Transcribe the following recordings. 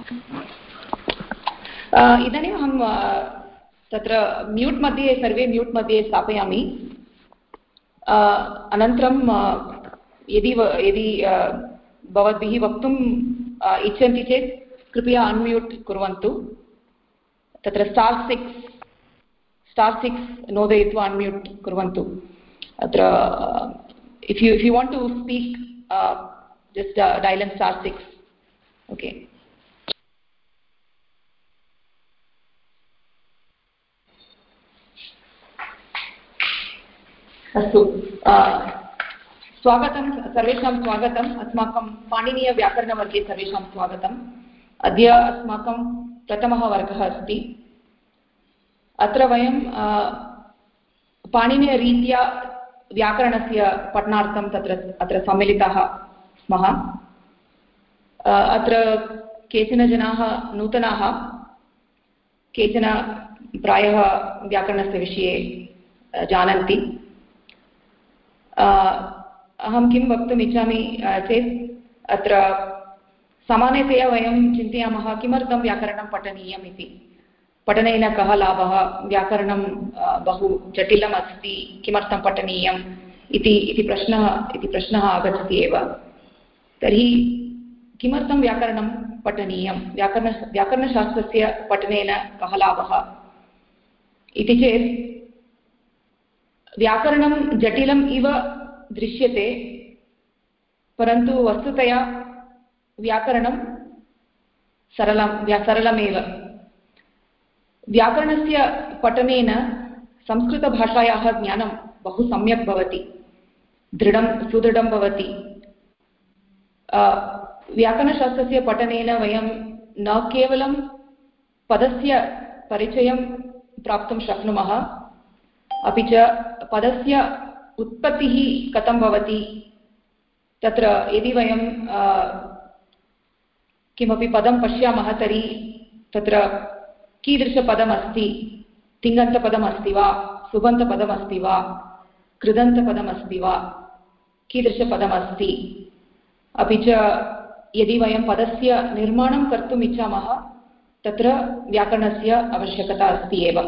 इदानीम् अहं तत्र म्यूट् मध्ये सर्वे म्यूट् मध्ये स्थापयामि। अनन्तरं यदि भवद्भिः वक्तुम् इच्छन्ति चेत् कृपया अन्म्यूट् कुर्वन्तु। तत्र *6 नोदयित्वा अन्म्यूट् कुर्वन्तु। अत्र if you want to speak, just dial in *6. Okay. अस्तु, स्वागतं सर्वेषां स्वागतम्। अस्माकं पाणिनीयव्याकरणवर्गे सर्वेषां स्वागतम्। अद्य अस्माकं प्रथमः वर्गः अस्ति। अत्र वयं पाणिनीयरीत्या व्याकरणस्य पठनार्थं अत्र सम्मिलिताः स्मः। अत्र केचन जनाः नूतनाः, केचन प्रायः व्याकरणस्य विषये जानन्ति। अहं किं वक्तुम् इच्छामि चेत् अत्र सामान्यतया वयं चिन्तयामः किमर्थं व्याकरणं पठनीयम् इति। पठनेन कः लाभः, व्याकरणं बहु जटिलम् अस्ति, किमर्थं पठनीयम् इति प्रश्नः आगच्छति एव। तर्हि किमर्थं व्याकरणं पठनीयं, व्याकरणशास्त्रस्य पठनेन कः लाभः इति चेत् व्याकरणं जटिलम् इव दृश्यते, परन्तु वस्तुतया व्याकरणं सरलमेव। व्याकरणस्य पठनेन संस्कृतभाषायाः ज्ञानं बहु सम्यक् भवति, सुदृढं भवति। व्याकरणशास्त्रस्य पठनेन वयं न केवलं पदस्य परिचयं प्राप्तुं शक्नुमः, अपि च पदस्य उत्पत्तिः कथं भवति। तत्र यदि वयं किमपि पदं पश्यामः तर्हि तत्र कीदृशपदमस्ति, तिङन्तपदमस्ति वा, सुबन्तपदमस्ति वा, कृदन्तपदमस्ति वा, कीदृशपदमस्ति। अपि च यदि वयं पदस्य निर्माणं कर्तुम् इच्छामः तत्र व्याकरणस्य आवश्यकता अस्ति एव।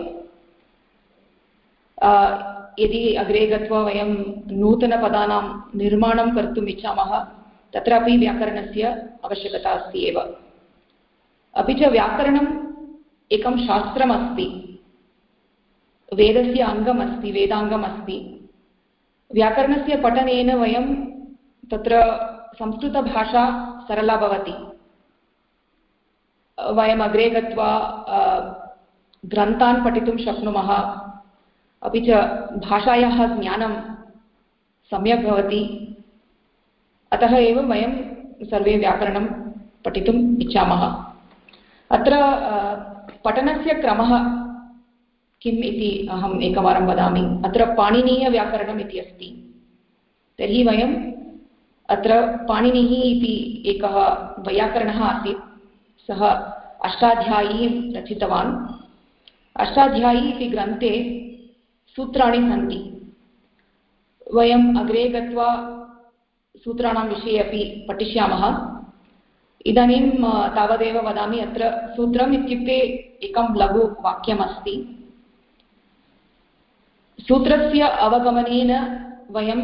यदि अग्रे गत्वा वयं नूतनपदानां निर्माणं कर्तुम् इच्छामः तत्रापि व्याकरणस्य आवश्यकता अस्ति एव। अपि च व्याकरणम् एकं शास्त्रमस्ति, वेदस्य अङ्गमस्ति, वेदाङ्गमस्ति। व्याकरणस्य पठनेन वयं तत्र संस्कृतभाषा सरला भवति। वयम् अग्रे गत्वा ग्रन्थान् पठितुं शक्नुमः, अपि च भाषायाः ज्ञानं सम्यक् भवति। अतः एव वयं सर्वे व्याकरणं पठितुम् इच्छामः। अत्र पठनस्य क्रमः किम् इति अहम् एकवारं वदामि। अत्र पाणिनीयव्याकरणम् इति अस्ति। तर्हि वयम् अत्र पाणिनिः इति एकः वैयाकरणः आसीत्। सः अष्टाध्यायीं रचितवान्। अष्टाध्यायी इति ग्रन्थे सूत्राणि सन्ति। वयम् अग्रे गत्वा सूत्राणां विषये अपि पठिष्यामः। इदानीं तावदेव वदामि। अत्र सूत्रम् इत्युक्ते एकं लघुवाक्यमस्ति। सूत्रस्य अवगमनेन वयं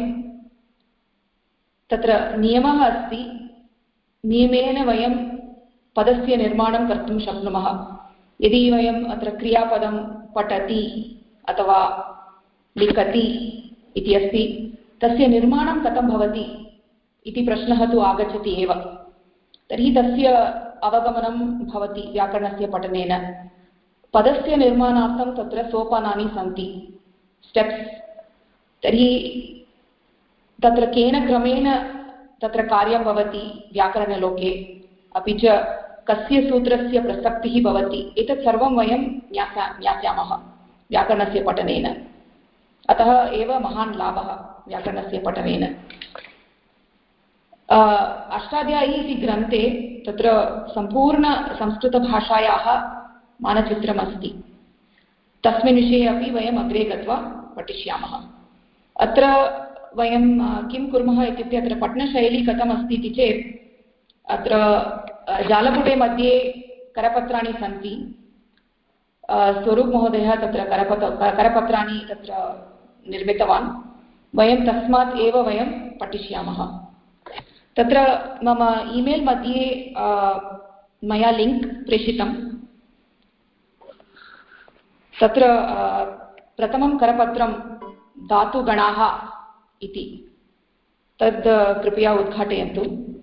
तत्र नियमः अस्ति, नियमेन वयं पदस्य निर्माणं कर्तुं शक्नुमः। यदि वयम् अत्र क्रियापदं पठति अथवा लिखति इति अस्ति, तस्य निर्माणं कथं भवति इति प्रश्नः तु आगच्छति एव। तर्हि तस्य अवगमनं भवति व्याकरणस्य पठनेन। पदस्य निर्माणार्थं तत्र सोपानानि सन्ति, स्टेप्स्। तर्हि तत्र केन क्रमेण तत्र कार्यं भवति व्याकरणलोके, अपि च कस्य सूत्रस्य प्रसक्तिः भवति, एतत् सर्वं वयं ज्ञास्यामः व्याकरणस्य पठनेन। अतः एव महान् लाभः व्याकरणस्य पठनेन। अष्टाध्यायी इति ग्रन्थे तत्र सम्पूर्णसंस्कृतभाषायाः मानचित्रमस्ति। तस्मिन् विषये अपि वयम् अग्रे गत्वा पठिष्यामः। अत्र वयं किं कुर्मः इत्युक्ते अत्र पठनशैली कथमस्ति इति चेत् अत्र जालपुटे मध्ये करपत्राणि सन्ति। स्वरूप महोदयः तत्र करपत्राणि तत्र निर्मितवान्। वयं तस्मात् एव वयं पठिष्यामः। तत्र मम ईमेल् मध्ये मया लिङ्क् प्रेषितं। तत्र प्रथमं करपत्रं धातुगणाः इति, तद् कृपया उद्घाटयन्तु।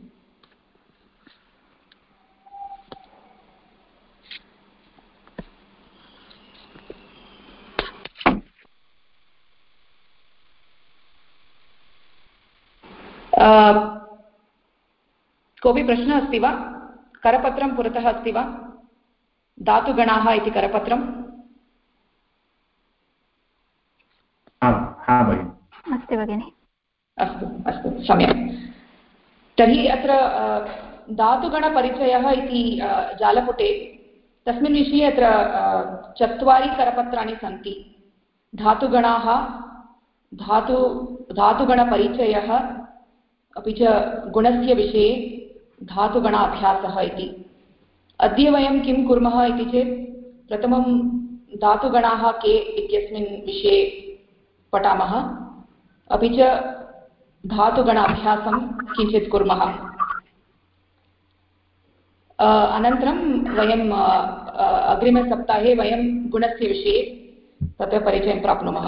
कोऽपि प्रश्नः अस्ति वा? करपत्रं पुरतः अस्ति वा? धातुगणाः इति करपत्रम् अस्ति भगिनि। अस्तु अस्तु, सम्यक्। तर्हि अत्र धातुगणपरिचयः इति जालपुटे तस्मिन् विषये अत्र 4 करपत्राणि सन्ति। धातुगणाः, धातुगणपरिचयः, अपि च गुणस्य विषये धातुगणाभ्यासः इति। अद्य वयं किं कुर्मः इति चेत् प्रथमं धातुगणाः के इत्यस्मिन् विषये पठामः, अपि च धातुगणाभ्यासं किञ्चित् कुर्मः। अनन्तरं वयं अग्रिमसप्ताहे वयं गुणस्य विषये तत्र परिचयं प्राप्नुमः।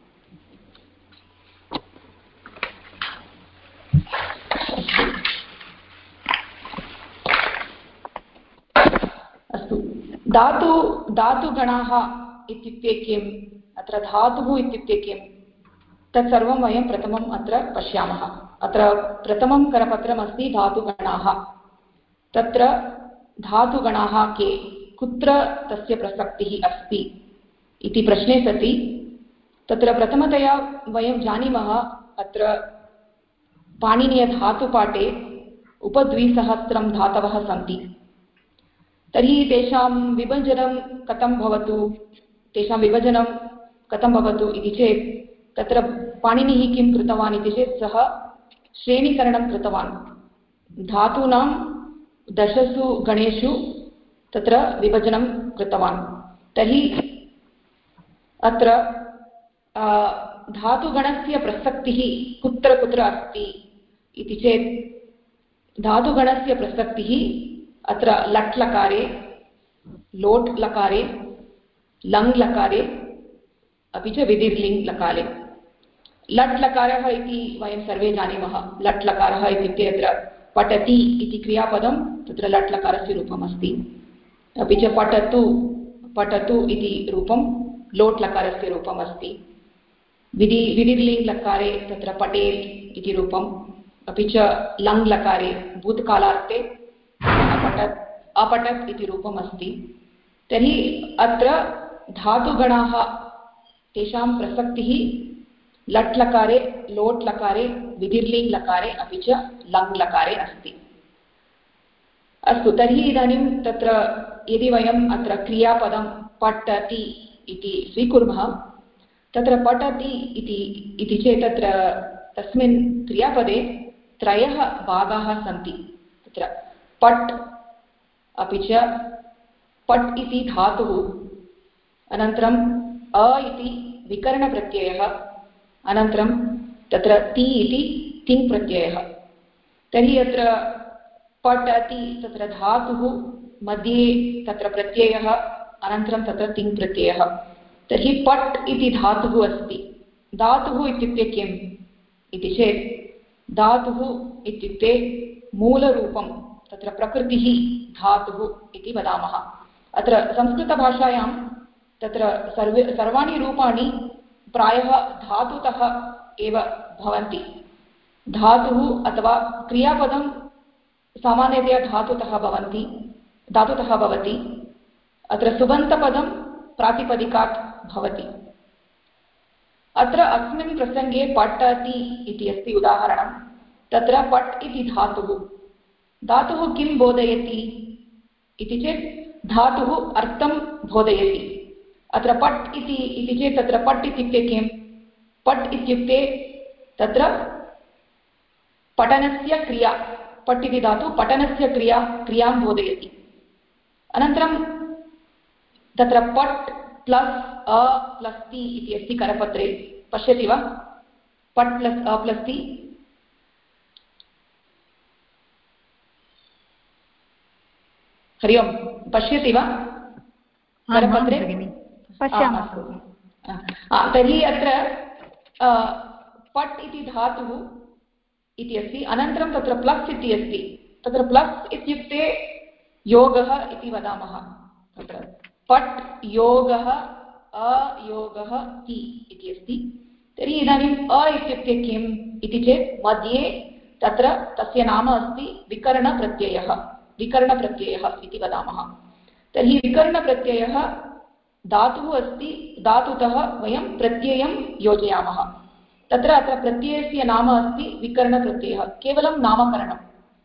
अस्तु, धातुगणाः इत्युक्ते किम्, अत्र धातुः इत्युक्ते किं, तत्सर्वं वयं प्रथमम् अत्र पश्यामः। अत्र प्रथमं करपत्रमस्ति धातुगणाः। तत्र धातुगणाः के, कुत्र तस्य प्रसक्तिः अस्ति इति प्रश्ने सति तत्र प्रथमतया वयं जानीमः, अत्र पाणिनीयधातुपाठे उपद्विसहस्रं धातवः सन्ति। तर्हि तेषां विभजनं कथं भवतु इति चेत् तत्र पाणिनिः किं कृतवान् इति चेत् सः श्रेणीकरणं कृतवान्। धातूनां 10 गणेषु तत्र विभजनं कृतवान्। तर्हि अत्र धातुगणस्य प्रसक्तिः कुत्र कुत्र अस्ति इति चेत् धातुगणस्य प्रसक्तिः अत्र लट् लकारे, लोट् लकारे, लङ् लकारे, अपि च विधिर्लिङ् लकारे। लट् लकारः इति वयं सर्वे जानीमः। लट् लकारः इत्युक्ते अत्र पठति इति क्रियापदं तत्र लट् लकारस्य रूपमस्ति। अपि च पठतु इति रूपं लोट् लकारस्य रूपमस्ति। विधिर्लिङ् लकारे तत्र पठेत् इति रूपम्, अपि च लङ् लकारे भूतकालार्थे अपठत् इति रूपमस्ति। तर्हि अत्र धातुगणाः, तेषां प्रसक्तिः लट् लकारे, लोट् लकारे, विधिर्लिङ् लकारे, अपि च लङ् लकारे अस्ति। अस्तु, तर्हि इदानीं तत्र यदि वयम् अत्र क्रियापदं पठति इति स्वीकुर्मः, तत्र पठति इति चेत् तत्र तस्मिन् क्रियापदे 3 भागाः सन्ति। तत्र पट्, अपि च पट् इति धातुः, अनन्तरम् अ इति विकरणप्रत्ययः, अनन्तरं तत्र ति इति तिङ् प्रत्ययः। तर्हि अत्र पठति तत्र धातुः मध्ये तत्र प्रत्ययः, अनन्तरं तत्र तिङ् प्रत्ययः। तर्हि पट् इति धातुः अस्ति। धातुः इत्युक्ते किम् इति चेत् धातुः इत्युक्ते मूलरूपं, तत्र प्रकृतिः धातुः इति वदामः। अत्र संस्कृतभाषायां तत्र सर्वाणि रूपाणि प्रायः धातुतः एव भवन्ति। धातुः अथवा क्रियापदं सामान्यतया धातुतः भवति। अत्र सुबन्तपदं प्रातिपदिकात् भवति। अत्र अस्मिन् प्रसङ्गे पठति इति अस्ति उदाहरणं। तत्र पट् इति धातुः किं बोधयति इति चेत् धातुः अर्थं बोधयति। अत्र पट् इति चेत् तत्र पट् इत्युक्ते किं? पट् इत्युक्ते तत्र पठनस्य क्रिया, पट् इति धातु पठनस्य क्रियां बोधयति। अनन्तरं तत्र पट् प्लस् अ प्लस् ति इति अस्ति करपत्रे, पश्यति वा? पट् प्लस् अ प्लस् ति, हरि ओम्, पश्यति वा करपत्रे? तर्हि अत्र पट् इति धातुः इति अस्ति, अनन्तरं तत्र प्लस् इति अस्ति। तत्र प्लस् इत्युक्ते योगः इति वदामः। तत्र पट् योगः अयोगः ति इति अस्ति। तर्हि इदानीम् अ इत्युक्ते किम् इति चेत् मध्ये तत्र तस्य नाम अस्ति विकरणप्रत्ययः, विकरणप्रत्ययः इति वदामः। तर्हि विकरणप्रत्ययः धातुः अस्ति, धातुतः वयं प्रत्ययं योजयामः। तत्र अत्र प्रत्ययस्य नाम अस्ति विकरणप्रत्ययः, केवलं नामकरणं।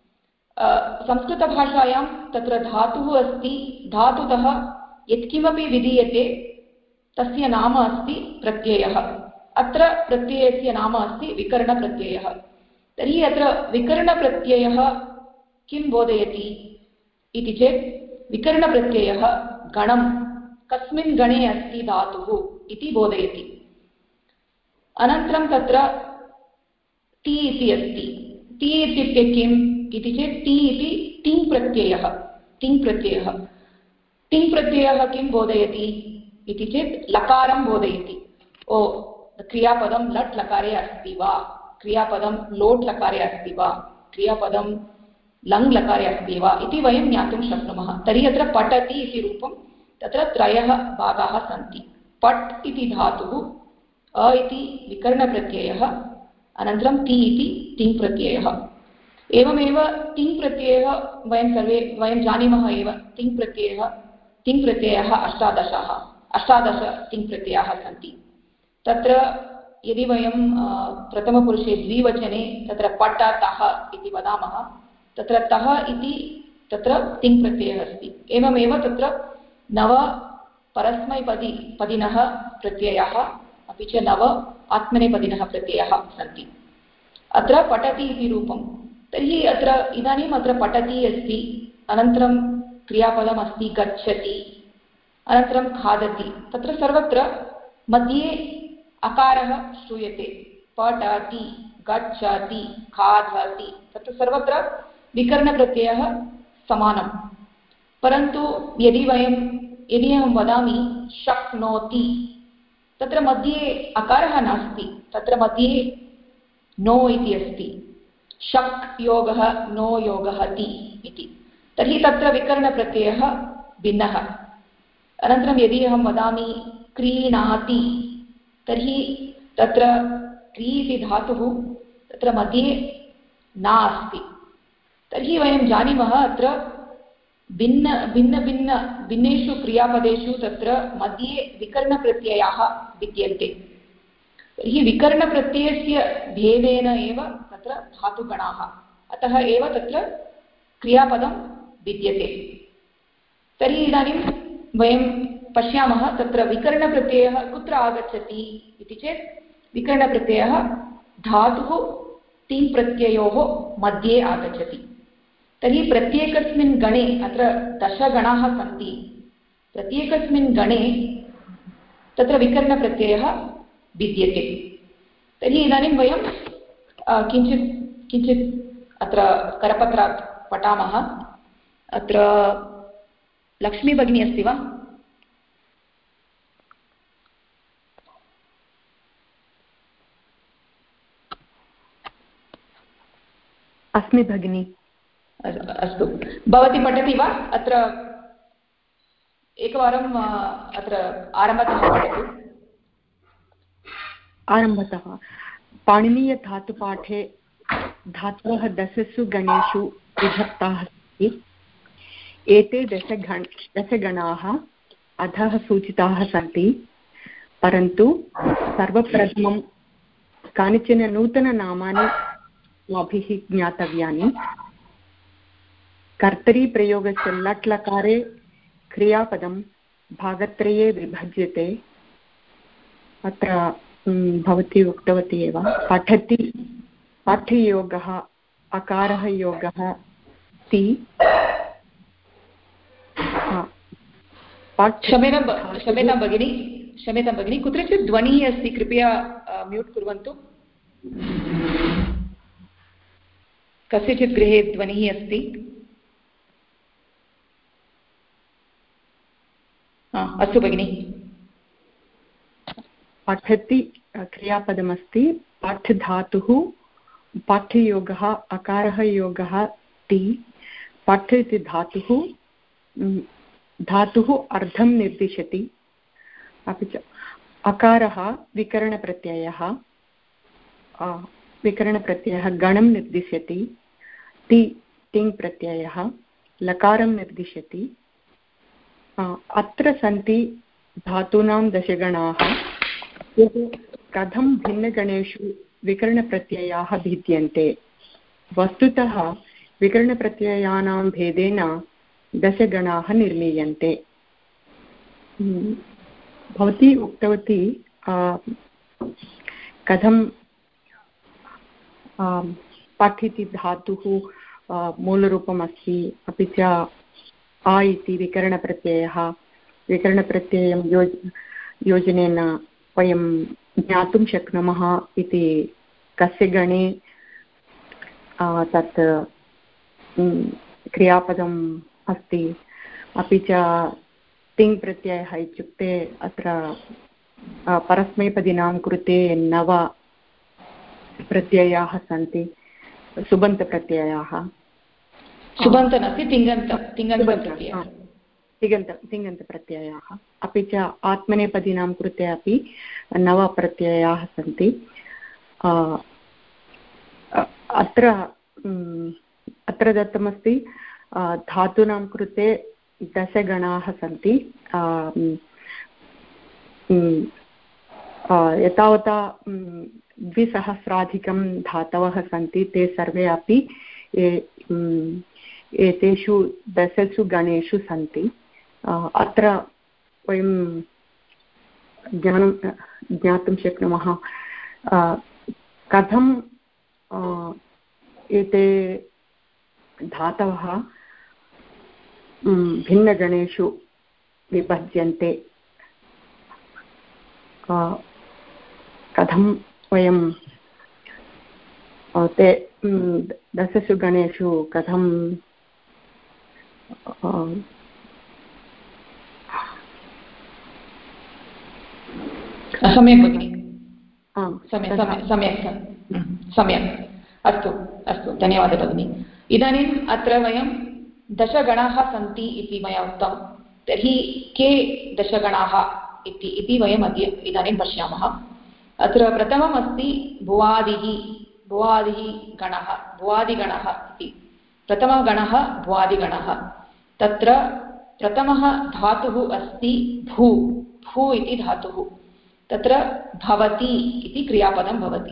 संस्कृतभाषायां तत्र धातुः अस्ति, धातुतः यत्किमपि विधीयते तस्य नाम अस्ति प्रत्ययः। अत्र प्रत्ययस्य नाम अस्ति विकरणप्रत्ययः। तर्हि अत्र विकरणप्रत्ययः किं बोधयति इति चेत् विकरणप्रत्ययः गणं, कस्मिन् गणे अस्ति धातुः इति बोधयति। अनन्तरं तत्र ति इति अस्ति। ति इत्युक्ते किम् इति चेत् ति इति तिङ् प्रत्ययः, तिङ् प्रत्ययः। तिङ् प्रत्ययः किं बोधयति इति चेत् लकारं बोधयति। ओ क्रियापदं लट् लकारे अस्ति वा, क्रियापदं लोट् लकारे अस्ति वा, क्रियापदं लङ् लकारे अस्ति वा इति वयं ज्ञातुं शक्नुमः। तर्हि अत्र पठति इति रूपं तत्र त्रयः भागाः सन्ति। पट् इति धातुः, अ इति विकरणप्रत्ययः, अनन्तरं ति इति तिङ् प्रत्ययः। एवमेव तिङ् प्रत्ययः वयं जानीमः एव। तिङ् प्रत्ययः 18 तिङ् प्रत्ययाः सन्ति। तत्र यदि वयं प्रथमपुरुषे द्विवचने तत्र पठतः इति वदामः, तत्र तः इति तत्र तिङ् प्रत्ययः अस्ति। एवमेव तत्र 9 परस्मैपदिनः प्रत्ययाः अपि च 9 आत्मनेपदिनः प्रत्ययाः सन्ति। अत्र पठति इति रूपं। तर्हि अत्र इदानीम् अत्र पठति अस्ति, अनन्तरं क्रियापदम् अस्ति गच्छति, अनन्तरं खादति। तत्र सर्वत्र मध्ये अकारः श्रूयते। पठति, गच्छति, खादति, तत्र सर्वत्र विकरणप्रत्ययः समानं। परन्तु यदि अहं वदामि शक्नोति, तत्र मध्ये अकारः नास्ति, तत्र मध्ये नो इति अस्ति। शक् योगः नो योगः ति इति। तर्हि तत्र विकरणप्रत्ययः भिन्नः। अनन्तरं यदि अहं वदामि क्रीणाति, तर्हि तत्र क्री इति धातुः तत्र मध्ये नास्ति। तर्हि वयं जानीमः अत्र भिन्नेषु क्रियापदेषु तत्र मध्ये विकरणप्रत्ययाः विद्यन्ते। तर्हि विकरणप्रत्ययस्य भेदेन एव तत्र धातुगणाः, अतः एव तत्र क्रियापदं विद्यते। तर्हि इदानीं वयं पश्यामः तत्र विकरणप्रत्ययः कुत्र आगच्छति इति चेत् विकरणप्रत्ययः धातुः तिङ् प्रत्ययोः मध्ये आगच्छति। तर्हि प्रत्येकस्मिन् गणे अत्र 10 गणाः सन्ति। प्रत्येकस्मिन् गणे तत्र विकरणप्रत्ययः विद्यते। तर्हि इदानीं वयं किञ्चित् अत्र करपत्रात् पठामः। अत्र लक्ष्मी भगिनी अस्ति वा? अस्मि भगिनी। अस्तु, भवती पठति वा? अत्र एकवारम् अत्र आरम्भतः पठतु। आरम्भतः पाणिनीयधातुपाठे धातवः 10 गणेषु विभक्ताः सन्ति। एते 10 गणाः अधः सूचिताः सन्ति, परन्तु सर्वप्रथमं कानिचन नूतननामानि अस्माभिः ज्ञातव्यानि। कर्तरीप्रयोगस्य लट् लकारे क्रियापदं भागत्रये विभज्यते। अत्र भवती उक्तवती एव, पठति पाठयोगः, अकारः योगः ति, क्षम्यतां भगिनी, कुत्रचित् ध्वनिः अस्ति, कृपया म्यूट् कुर्वन्तु। कस्यचित् गृहे ध्वनिः अस्ति। अस्तु भगिनि। पठति क्रियापदमस्ति। पाठ धातुः, पाठयोगः, अकारः योगः ति। पाठ इति धातुः अर्थं निर्दिशति। अपि च अकारः विकरणप्रत्ययः गणं निर्दिशति। तिङ् प्रत्ययः लकारं निर्दिशति। अत्र सन्ति धातूनां दशगणाः। कथं भिन्नगणेषु विकरणप्रत्ययाः भिद्यन्ते? वस्तुतः विकरणप्रत्ययानां भेदेन दशगणाः निर्मीयन्ते। भवती उक्तवती कथं पठ् इति धातुः मूलरूपम् अस्ति, अपि च आ इति विकरणप्रत्ययं योजनेन वयं ज्ञातुं शक्नुमः इति कस्य गणे तत् क्रियापदम् अस्ति। अपि च तिङ् प्रत्ययः इत्युक्ते अत्र परस्मैपदिनां कृते 9 प्रत्ययाः सन्ति, सुबन्तप्रत्ययाः। तिङन्तप्रत्ययाः। अपि च आत्मनेपदीनां कृते अपि 9 प्रत्ययाः सन्ति। अत्र दत्तमस्ति धातूनां कृते 10 गणाः सन्ति। एतावता 2000 धातवः सन्ति। ते सर्वे अपि एतेषु 10 गणेषु सन्ति। अत्र वयं ज्ञातुं शक्नुमः कथं एते धातवः भिन्नगणेषु विभज्यन्ते। कथं वयं ते 10 गणेषु कथं सम्यक् भगिनि, सम्यक्। अस्तु, धन्यवादः भगिनि। इदानीम् अत्र वयं 10 गणाः सन्ति इति मया उक्तं। तर्हि के 10 गणाः इति वयम् इदानीं पश्यामः। अत्र प्रथमम् अस्ति भुवादिगणः इति। प्रथमः गणः भुवादिगणः। तत्र प्रथमः धातुः अस्ति भू इति धातुः। तत्र भवति इति क्रियापदं भवति।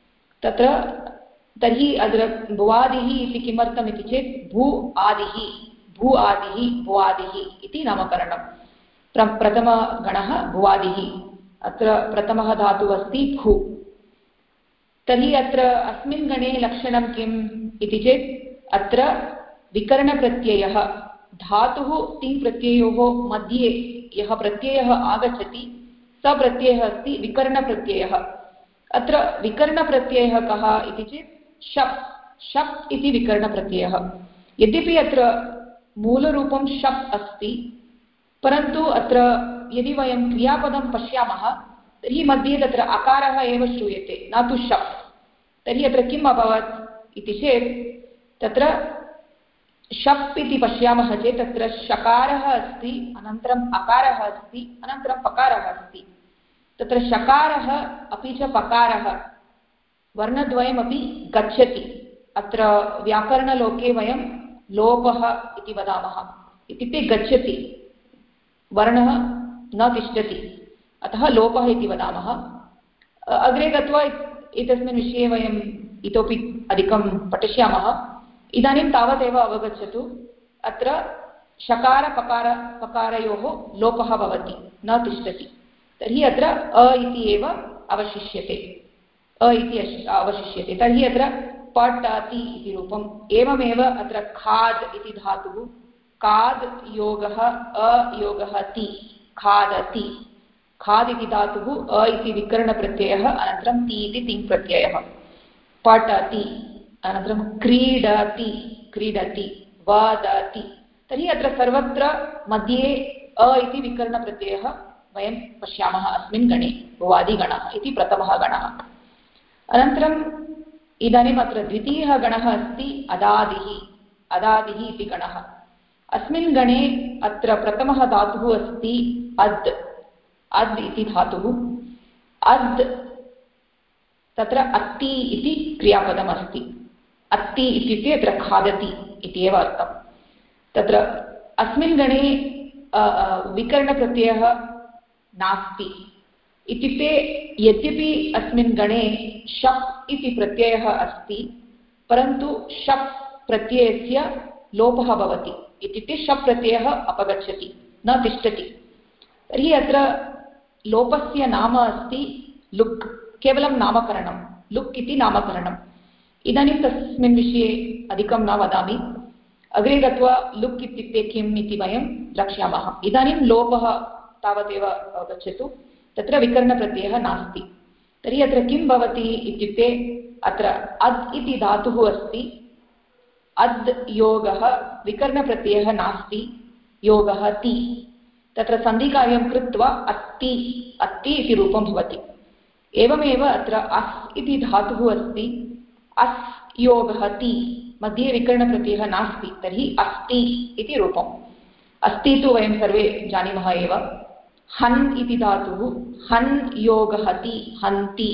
तर्हि अत्र भुवादिः इति किमर्थम् इति चेत् भू आदिः भुवादिः इति नामकरणं। प्रथमगणः भुवादिः। अत्र प्रथमः धातुः अस्ति भू। तर्हि अत्र अस्मिन् गणे लक्षणं किम् इति चेत् अत्र विकरणप्रत्ययः धातुः तिङ् प्रत्ययोः मध्ये यः प्रत्ययः आगच्छति स प्रत्ययः अस्ति विकरणप्रत्ययः। अत्र विकरणप्रत्ययः कः इति चेत् शप् इति विकरणप्रत्ययः। यद्यपि अत्र मूलरूपं शप् अस्ति, परन्तु अत्र यदि वयं क्रियापदं पश्यामः तर्हि मध्ये तत्र अकारः एव श्रूयते, न तु शप्। तर्हि अत्र किम् अभवत् इति चेत् तत्र शप् इति पश्यामः चेत् तत्र शकारः अस्ति, अनन्तरम् अकारः अस्ति, अनन्तरं पकारः अस्ति। तत्र शकारः अपि च पकारः वर्णद्वयमपि गच्छति। अत्र व्याकरणलोके वयं लोपः इति वदामः, इत्युक्ते गच्छति, वर्णः न तिष्ठति, अतः लोपः इति वदामः। अग्रे गत्वा एतस्मिन् विषये वयम् इतोपि अधिकं पठिष्यामः। इदानीं तावदेव अवगच्छतु, अत्र शकारपकारयोः लोपः भवति, न तिष्ठति। तर्हि अत्र इति एव अवशिष्यते। तर्हि अत्र पठति इति रूपम्। एवमेव अत्र खाद् इति धातुः काद् योगः अयोगः ति खादति खाद् इति धातुः अ इति विकरणप्रत्ययः अनन्तरं ति इति तिङ् प्रत्ययः पठति अनन्तरं क्रीडति क्रीडति वदति तर्हि अत्र सर्वत्र मध्ये अ इति विकरणप्रत्ययः वयं पश्यामः अस्मिन् गणे भुवादिगणः इति प्रथमः गणः। अनन्तरम् इदानीम् अत्र द्वितीयः गणः अस्ति अदादिः अदादिः इति गणः। अस्मिन् गणे अत्र प्रथमः धातुः अस्ति अद् अद् इति धातुः। अद् तत्र अत्ति इति क्रियापदम् अस्ति। अत्ति इत्युक्ते अत्र खादति इति एव अर्थम्। तत्र अस्मिन् गणे विकरणप्रत्ययः नास्ति इत्युक्ते यद्यपि अस्मिन् गणे शप् इति प्रत्ययः अस्ति परन्तु शप् प्रत्ययस्य लोपः भवति इत्युक्ते शप् प्रत्ययः अपगच्छति न तिष्ठति। तर्हि अत्र लोपस्य नाम अस्ति लुक् केवलं नामकरणं लुक् इति नामकरणम्। इदानीं तस्मिन् विषये अधिकं न वदामि अग्रे गत्वा लुक् इत्युक्ते किम् इति वयं द्रक्ष्यामः। इदानीं लोपः तावदेव गच्छतु तत्र विकरणप्रत्ययः नास्ति। तर्हि अत्र किं भवति इत्युक्ते अत्र अद् इति धातुः अस्ति अद् योगः विकरणप्रत्ययः नास्ति योगः ति तत्र सन्धिकार्यं कृत्वा अत्ति अत्ति इति रूपं भवति। एवमेव अत्र अस् इति धातुः अस्ति अस् योगः ति मध्ये विकरणप्रत्ययः नास्ति तर्हि अस्ति इति रूपम्। अस्ति तु वयं सर्वे जानीमः एव। हन् इति धातुः हन् योगः ति हन्ति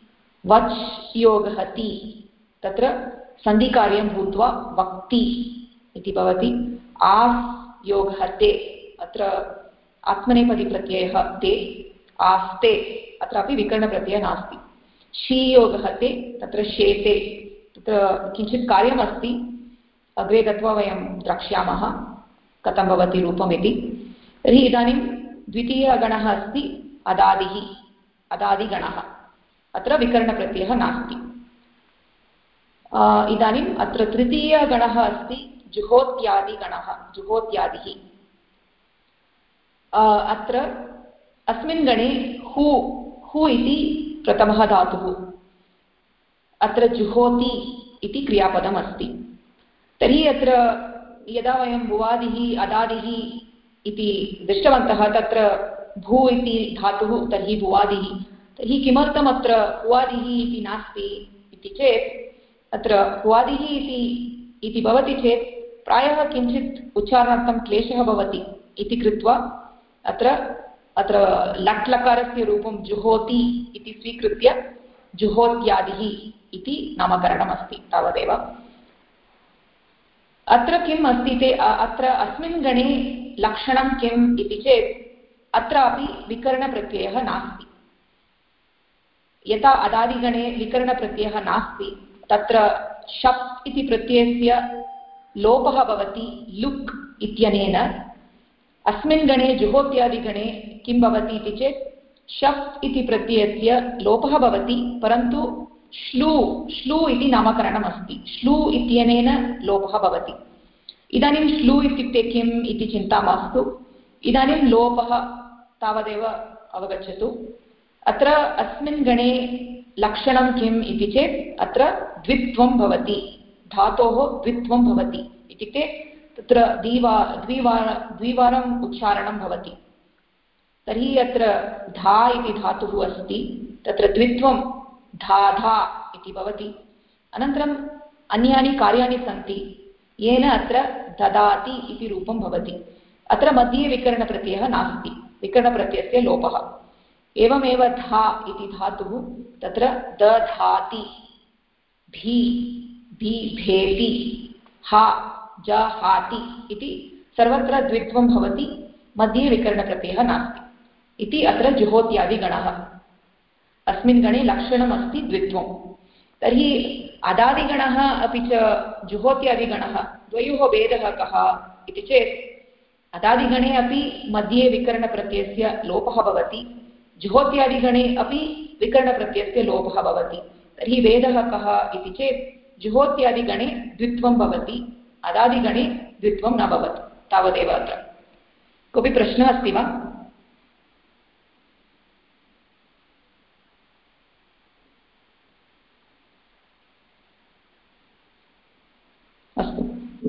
वच् योगः ति तत्र सन्धिकार्यं भूत्वा वक्ति इति भवति। आस् योगः ते अत्र आत्मनेपदीप्रत्ययः ते आस्ते अत्रापि विकरणप्रत्ययः नास्ति। शीयोगः ते तत्र शेते तत्र किञ्चित् कार्यमस्ति अग्रे गत्वा वयं द्रक्ष्यामः कथं भवति रूपमिति। तर्हि इदानीं द्वितीयः गणः अस्ति अदादिः अदादिगणः अत्र विकरणप्रत्ययः नास्ति। इदानीम् अत्र तृतीयः गणः अस्ति जुहोत्यादिगणः जुहोत्यादिः। अत्र अस्मिन् गणे हु हु इति प्रथमः धातुः अत्र जुहोति इति क्रियापदम् अस्ति। तर्हि अत्र यदा वयं भुवादिः अदादिः इति दृष्टवन्तः तत्र भू इति धातुः तर्हि भुवादिः तर्हि किमर्थम् अत्र भुवादिः इति नास्ति इति चेत् अत्र भुवादिः इति भवति चेत् प्रायः किञ्चित् उच्चारणार्थं क्लेशः भवति इति कृत्वा अत्र लट् लकारस्य रूपं जुहोति इति स्वीकृत्य जुहोत्यादिः इति नामकरणमस्ति तावदेव। अत्र किम् अस्ति ते अत्र अस्मिन् गणे लक्षणं किम् इति चेत् अत्रापि विकरणप्रत्ययः नास्ति। यथा अदादिगणे विकरणप्रत्ययः नास्ति तत्र शप् इति प्रत्ययस्य लोपः भवति लुक् इत्यनेन। अस्मिन् गणे जुहोत्यादिगणे किं भवति इति चेत् शप् इति प्रत्ययस्य लोपः भवति परन्तु श्लू इति नामकरणम् अस्ति श्लू इत्यनेन लोपः भवति। इदानीं श्लू इत्युक्ते किम् इति चिन्ता मास्तु। इदानीं लोपः तावदेव अवगच्छतु। अत्र अस्मिन् गणे लक्षणं किम् इति चेत् अत्र द्वित्वं भवति धातोः द्वित्वं भवति इत्युक्ते तत्र द्विवारम् उच्चारणं भवति। तर्हि अत्र धा इति धातुः अस्ति तत्र द्वित्वं धाधा इति भवति। अनन्तरम् अन्यानि कार्याणि सन्ति येन अत्र ददाति इति रूपं भवति। अत्र मध्ये विकरणप्रत्ययः नास्ति विकरणप्रत्ययस्य लोपः। एवमेव धा इति धातुः तत्र दधाति भी भेति हा जहाति इति सर्वत्र द्वित्वं भवति मध्ये विकरणप्रत्ययः नास्ति इति अत्र जुहोत्यादिगणः। अस्मिन् गणे लक्षणमस्ति द्वित्वं। तर्हि अदादिगणः अपि च जुहोत्यादिगणः द्वयोः भेदः कः इति चेत् अदादिगणे अपि मध्ये विकरणप्रत्ययस्य लोपः भवति जुहोत्यादिगणे अपि विकरणप्रत्ययस्य लोपः भवति। तर्हि भेदः कः इति चेत् जुहोत्यादिगणे द्वित्वं भवति अदादिगणे द्वित्वं न भवति। तावदेव अत्र। कोऽपि प्रश्नः अस्ति वा? अस्तु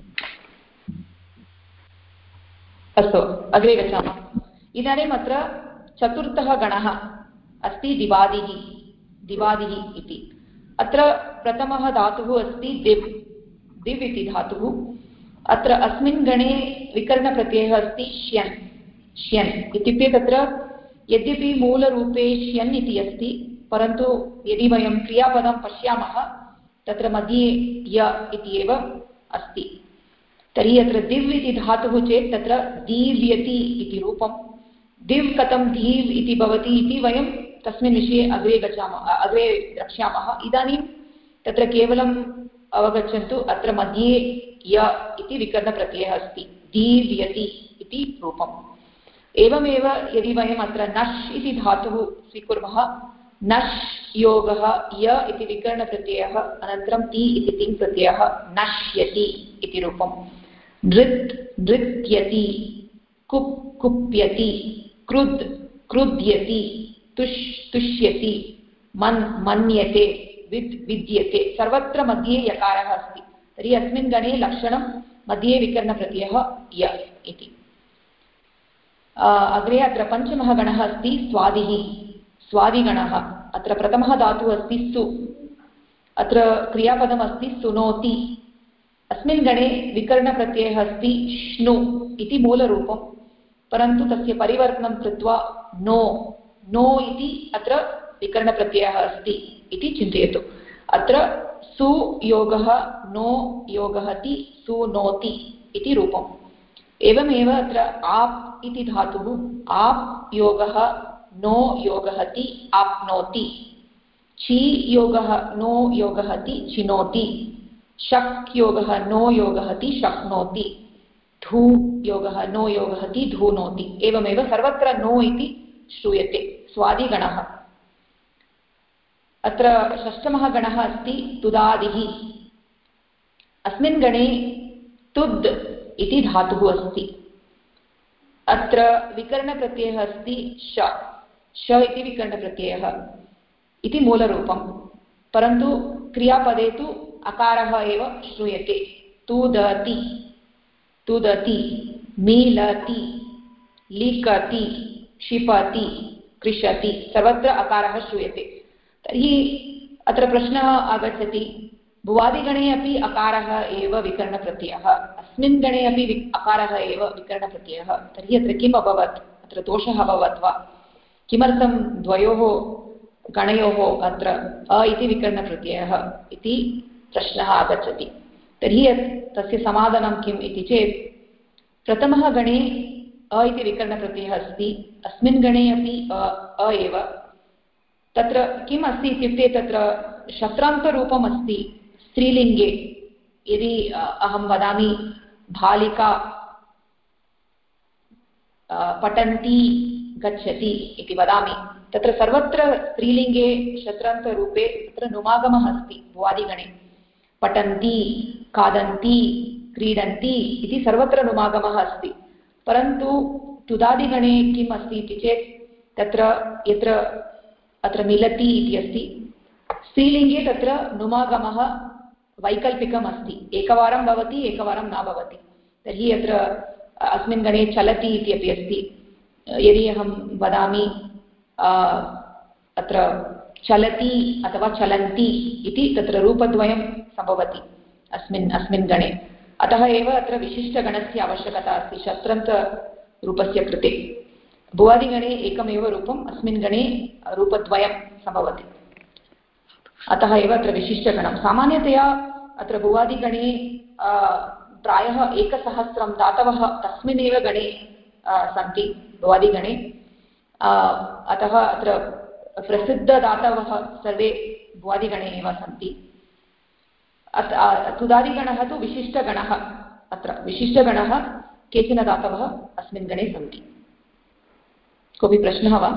अस्तु, अग्रे गच्छामः। इदानीम् अत्र चतुर्थः गणः अस्ति दिवादिः। दिवादिः इति अत्र प्रथमः धातुः अस्ति दिव्। दिव् इति धातुः। अत्र अस्मिन् गणे विकरणप्रत्ययः अस्ति श्यन्। श्यन् इत्युक्ते तत्र यद्यपि मूलरूपे श्यन् इति अस्ति, परन्तु यदि वयं क्रियापदं पश्यामः तत्र मध्ये य इति एव अस्ति। तर्हि अत्र दिव् इति धातुः चेत् तत्र दीव्यति इति रूपं। दिव् कथं दीव् इति भवति इति वयं तस्मिन् विषये अग्रे द्रक्ष्यामः। इदानीं तत्र केवलम् अवगच्छन्तु, अत्र मध्ये य इति विकरणप्रत्ययः अस्ति, दीव्यति इति रूपम्। एवमेव यदि वयम् अत्र नश् इति धातुः स्वीकुर्मः, नश् योगः य इति विकरणप्रत्ययः, अनन्तरं ति इति तिङ् प्रत्ययः, नश्यति इति रूपम्। नृत् नृत्यति, कुप् कुप्यति, क्रुद् क्रुध्यति, तुष् तुष्यति, मन् मन्यते, विद् विद्यते। सर्वत्र मध्ये यकारः अस्ति। तर्हि अस्मिन् गणे लक्षणं मध्ये विकरणप्रत्ययः य इति। अग्रे अत्र पञ्चमः गणः अस्ति स्वादिः। स्वादिगणः। अत्र प्रथमः धातुः अस्ति सु। अत्र क्रियापदमस्ति सुनोति। अस्मिन् गणे विकरणप्रत्ययः अस्ति श्नु इति मूलरूपं, परन्तु तस्य परिवर्तनं कृत्वा नो नो इति अत्र विकरणप्रत्ययः अस्ति इति चिन्तयतु। अत्र सु योगः नो योगः ति सुनोति इति रूपम्। एवमेव अत्र आप् इति धातुः। आप् योगः नो योगः ति आप्नोति। छि योगः नो योगः ति चिनोति। शक् योगः नो योगः ति शक्नोति। धू योगः नो योगः ति धूनोति। एवमेव सर्वत्र नो इति श्रूयते। स्वादिगणः। अत्र षष्ठमः गणः अस्ति तुदादिः। अस्मिन् गणे तुद् इति धातुः अस्ति। अत्र विकरणप्रत्ययः अस्ति श। श इति विकरणप्रत्ययः इति मूलरूपं, परन्तु क्रियापदे तु अकारः एव श्रूयते। तुदति तुदति, मीलति, लिखति, क्षिपति, कृषति, सर्वत्र अकारः श्रूयते। तर्हि अत्र प्रश्नः आगच्छति, भुवादिगणे अपि अकारः एव विकरणप्रत्ययः, अस्मिन् गणे अपि अकारः एव विकरणप्रत्ययः, तर्हि अत्र किम् अभवत्? अत्र दोषः अभवत् वा? किमर्थं द्वयोः गणयोः अत्र अ इति विकरणप्रत्ययः इति प्रश्नः आगच्छति। तर्हि तस्य समाधानं किम् इति चेत्, प्रथमः गणे अ इति विकरणप्रत्ययः अस्ति, अस्मिन् गणे अपि अ एव। तत्र किम् अस्ति इत्युक्ते तत्र शत्रान्तरूपम् अस्ति स्त्रीलिङ्गे। यदि अहं वदामि बालिका पठन्ती गच्छति इति वदामि, तत्र सर्वत्र स्त्रीलिङ्गे शत्रान्तरूपे तत्र नुमागमः अस्ति। भुवादिगणे पठन्ती, खादन्ती, क्रीडन्ति इति सर्वत्र नुमागमः अस्ति। परन्तु तुदादिगणे किम् अस्ति इति चेत्, तत्र यत्र अत्र मिलति इति अस्ति, स्त्रीलिङ्गे तत्र नुमागमः वैकल्पिकम् अस्ति। एकवारं भवति, एकवारं न भवति। तर्हि अत्र अस्मिन् गणे चलति इति अपि अस्ति। यदि अहं वदामि अत्र चलति अथवा चलन्ति इति, तत्र रूपद्वयं सम्भवति अस्मिन् गणे। अतः एव अत्र विशिष्टगणस्य आवश्यकता अस्ति शत्रन्तरूपस्य कृते। भुवादिगणे एकमेव रूपम्, अस्मिन् गणे रूपद्वयं सम्भवति। अतः एव अत्र विशिष्टगणं। सामान्यतया अत्र भुवादिगणे प्रायः 1000 धातवः तस्मिन्नेव गणे सन्ति, भुवादिगणे। अतः अत्र प्रसिद्धधातवः सर्वे भुवादिगणे एव सन्ति। तुदादिगणः तु विशिष्टगणः। अत्र विशिष्टगणः, केचन धातवः अस्मिन् गणे सन्ति। कोऽपि प्रश्नः वा?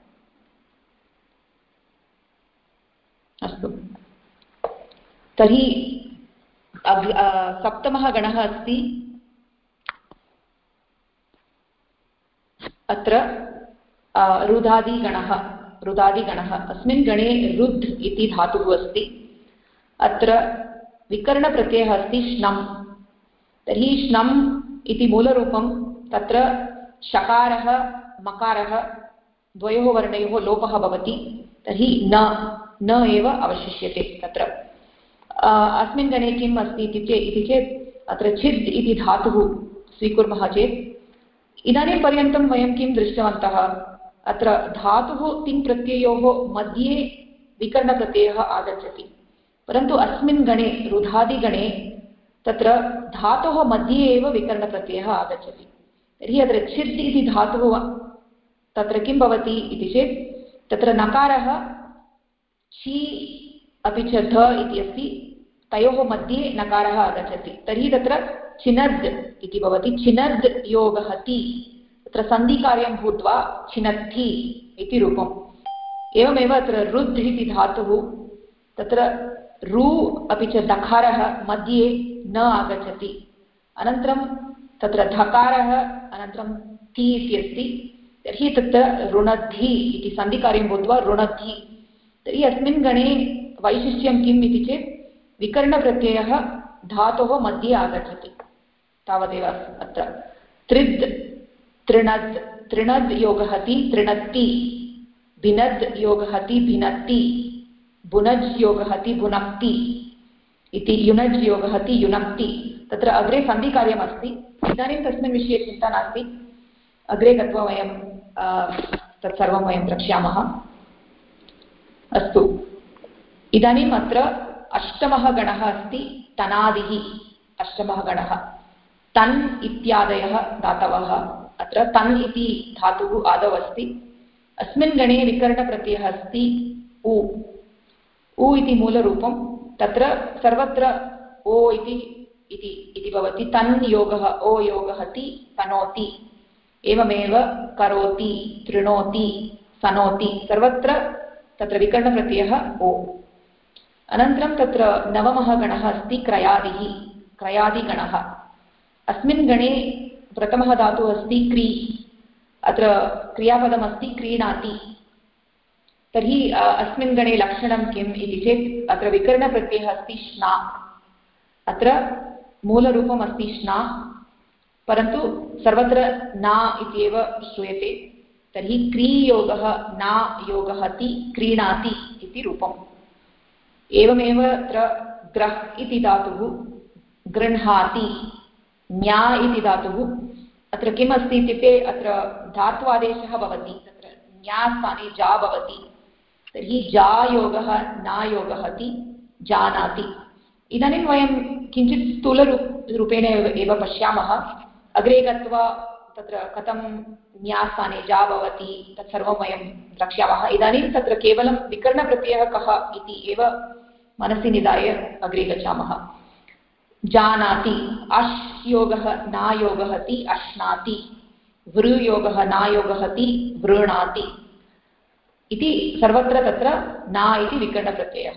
अस्तु, तर्हि सप्तमः गणः अस्ति अत्र रुधादिगणः अस्मिन् गणे रुद् इति धातुः अस्ति। अत्र विकरणप्रत्ययः अस्ति श्नम्। तर्हि श्नम् इति मूलरूपं तत्र शकारः मकारः द्वयोः वर्णयोः लोपः भवति। तर्हि न एव अवशिष्यते। तत्र अस्मिन् गणे किम् अस्ति इति चेत् अत्र छिद् इति धातुः स्वीकुर्मः चेत् इदानीं पर्यन्तं वयं किं दृष्टवन्तः, अत्र धातुः तिङ्प्रत्ययोः मध्ये विकरणप्रत्ययः आगच्छति, परन्तु अस्मिन् गणे रुधादिगणे तत्र धातोः मध्ये एव विकरणप्रत्ययः आगच्छति। तर्हि अत्र छिद् इति धातुः तत्र किं भवति इति चेत् तत्र नकारः छि अपि च ध इति अस्ति, तयोः मध्ये नकारः आगच्छति। तर्हि तत्र छिनद् इति भवति। छिनद् योगहति, तत्र सन्धिकार्यं भूत्वा छिनद्धि इति रूपम्। एवमेव अत्र रुद् इति धातुः तत्र रु अपि च दकारः मध्ये न आगच्छति। अनन्तरं तत्र धकारः अनन्तरं ति इति अस्ति। तर्हि तत्र रुणद्धि इति सन्धिकार्यं भूत्वा रुणद्धि। तर्हि अस्मिन् गणे वैशिष्ट्यं किम् इति चेत् विकरणप्रत्ययः धातोः मध्ये आगच्छति, तावदेव अत्र। त्रिद् तृणद्, तृणद् योगहति तृणत्ति, भिनद् योगहति भिनत्ति, बुनज् योगहति भुनक्ति इति, युनज् योगहति युनक्ति। तत्र अग्रे सन्धिकार्यमस्ति। इदानीं तस्मिन् विषये चिन्ता नास्ति, अग्रे गत्वा वयं तत्सर्वं वयं द्रक्ष्यामः। अस्तु, इदानीम् अत्र अष्टमः गणः अस्ति तनादिः। अष्टमः गणः तन् इत्यादयः धातवः। अत्र तन् इति धातुः आदौ अस्ति। अस्मिन् गणे विकरणप्रत्ययः अस्ति उ। उ इति मूलरूपं, तत्र सर्वत्र ओ इति भवति। तन् योगः ओ योगहति तनोति, एवमेव करोति तृणोति सनोति, सर्वत्र तत्र विकरणप्रत्ययः ओ। अनन्तरं तत्र नवमः गणः अस्ति क्रयादिः, क्रयादिगणः। अस्मिन् गणे प्रथमः धातुः अस्ति क्री। अत्र क्रियापदमस्ति क्रीणाति। तर्हि अस्मिन् गणे लक्षणं किम् इति चेत् अत्र विकरणप्रत्ययः अस्ति श्ना। अत्र मूलरूपम् अस्ति श्ना, परन्तु सर्वत्र न इत्येव श्रूयते। तर्हि क्रीयोगः न योगहति क्रीणाति इति रूपम्। एवमेव अत्र ग्रह् इति धातुः गृह्णाति, न्या इति धातुः। अत्र किम् अस्ति इत्युक्ते अत्र धात्वादेशः भवति, तत्र न्या स्थाने जा भवति। तर्हि जायोगः नायोगहति जानाति। इदानीं वयं किञ्चित् स्थूलरूपेण एव पश्यामः। अग्रे गत्वा तत्र कथं न्यास्थाने जा भवति तत्सर्वं वयं द्रक्ष्यामः। इदानीं तत्र केवलं विकरणप्रत्ययः कः इति एव मनसि निधाय अग्रे गच्छामः। जानाति, अश् योगः नायोगहति अश्नाति, वृयोगः नायोगहति वृणाति इति सर्वत्र तत्र न इति विकरणप्रत्ययः।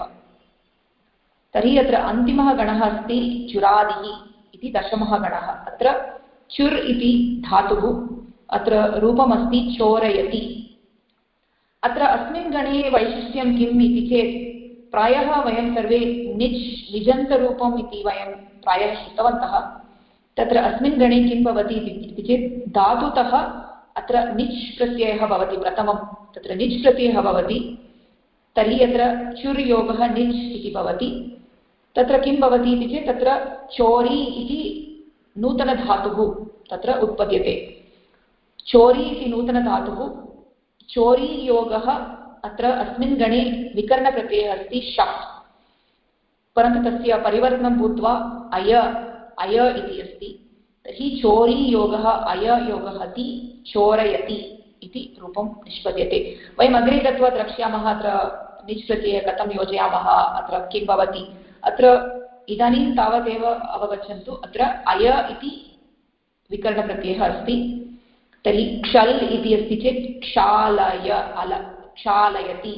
तर्हि अत्र अन्तिमः गणः अस्ति चुरादिः इति दशमः गणः। अत्र चुर् इति धातुः, अत्र रूपमस्ति चोरयति। अत्र अस्मिन् गणे वैशिष्ट्यं किम् इति चेत् प्रायः वयं सर्वे निजन्तरूपम् इति वयं प्रायः श्रुतवन्तः। तत्र अस्मिन् गणे किं भवति इति चेत् धातुतः अत्र निच् प्रत्ययः भवति। प्रथमं तत्र निच् प्रत्ययः भवति। तर्हि अत्र चुर्योगः निच् इति भवति। तत्र किं भवति इति चेत् तत्र चोरी इति नूतनधातुः तत्र उत्पद्यते। चोरी इति नूतनधातुः, चोरीयोगः। अत्र अस्मिन् गणे विकरणप्रत्ययः अस्ति शप्, परन्तु तस्य परिवर्तनं भूत्वा अय इति अस्ति। तर्हि चोरीयोगः अययोगहति चोरयति इति रूपं निष्पद्यते। वयम् अग्रे गत्वा द्रक्ष्यामः अत्र निच् प्रत्ययः कथं योजयामः, अत्र किं भवति। अत्र इदानीं तावदेव अवगच्छन्तु। अत्र अय इति विकरणप्रत्ययः अस्ति। तर्हि क्षल् इति अस्ति चेत् क्षालय अल क्षालयति,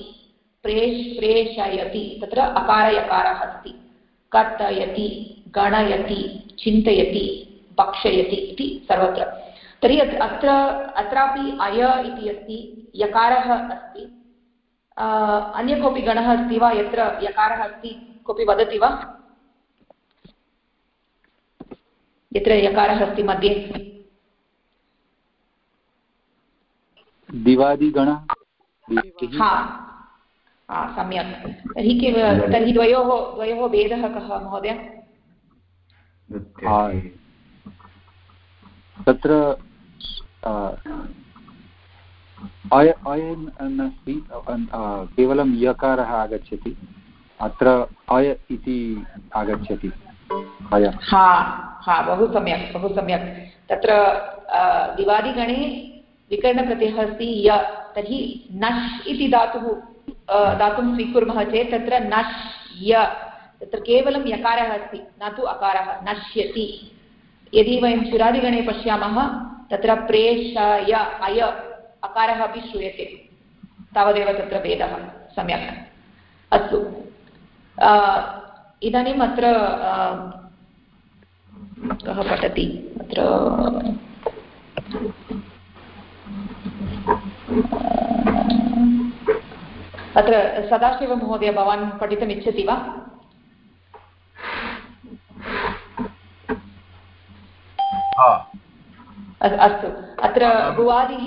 प्रेषयति, तत्र अकारयकारः अस्ति। कर्तयति, गणयति, चिन्तयति, भक्षयति इति सर्वत्र। तर्हि अत्रापि अय इति अस्ति, यकारः अस्ति। अन्य कोऽपि गणः अस्ति वा यत्र यकारः अस्ति? कोऽपि वदति वा यत्र यकारः अस्ति मध्ये? दिवादिगणः। सम्यक्। तर्हि द्वयोः भेदः कः महोदय? तत्र अयन् अस्ति, केवलं यकारः आगच्छति, अत्र अय इति आगच्छति। बहु सम्यक्, बहु सम्यक्। तत्र दिवादिगणे विकरणप्रत्ययः अस्ति य, तर्हि नश् इति धातुं स्वीकुर्मः चेत् तत्र नश् य, तत्र केवलं यकारः अस्ति, न तु अकारः, नश्यति। यदि वयं चुरादिगणे पश्यामः तत्र प्रेषय अय अकारः अपि श्रूयते, तावदेव तत्र भेदः। सम्यक्, अस्तु। इदानीम् अत्र कः पठति? अत्र सदाशिवमहोदय, भवान् पठितुम् इच्छति वा? अस्तु। अत्र भुवादिः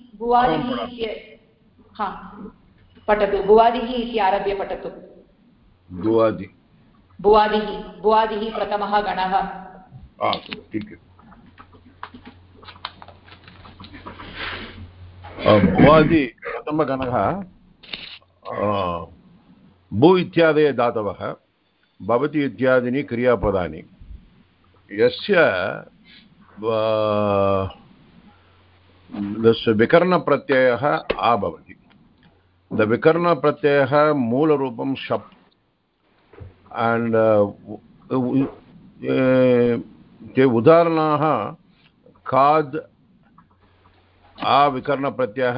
पठतु, भुवादिः इति आरभ्य पठतु। भुवादिः प्रथमः गणः। भुवादि प्रथमगणः भू इत्यादयः धातवः, भवति इत्यादीनि क्रियापदानि, यस्य विकरणप्रत्ययः आ भवति। विकरणप्रत्ययः मूलरूपं शप्, and ते उदाहरणाः खाद् आ विकरणप्रत्ययः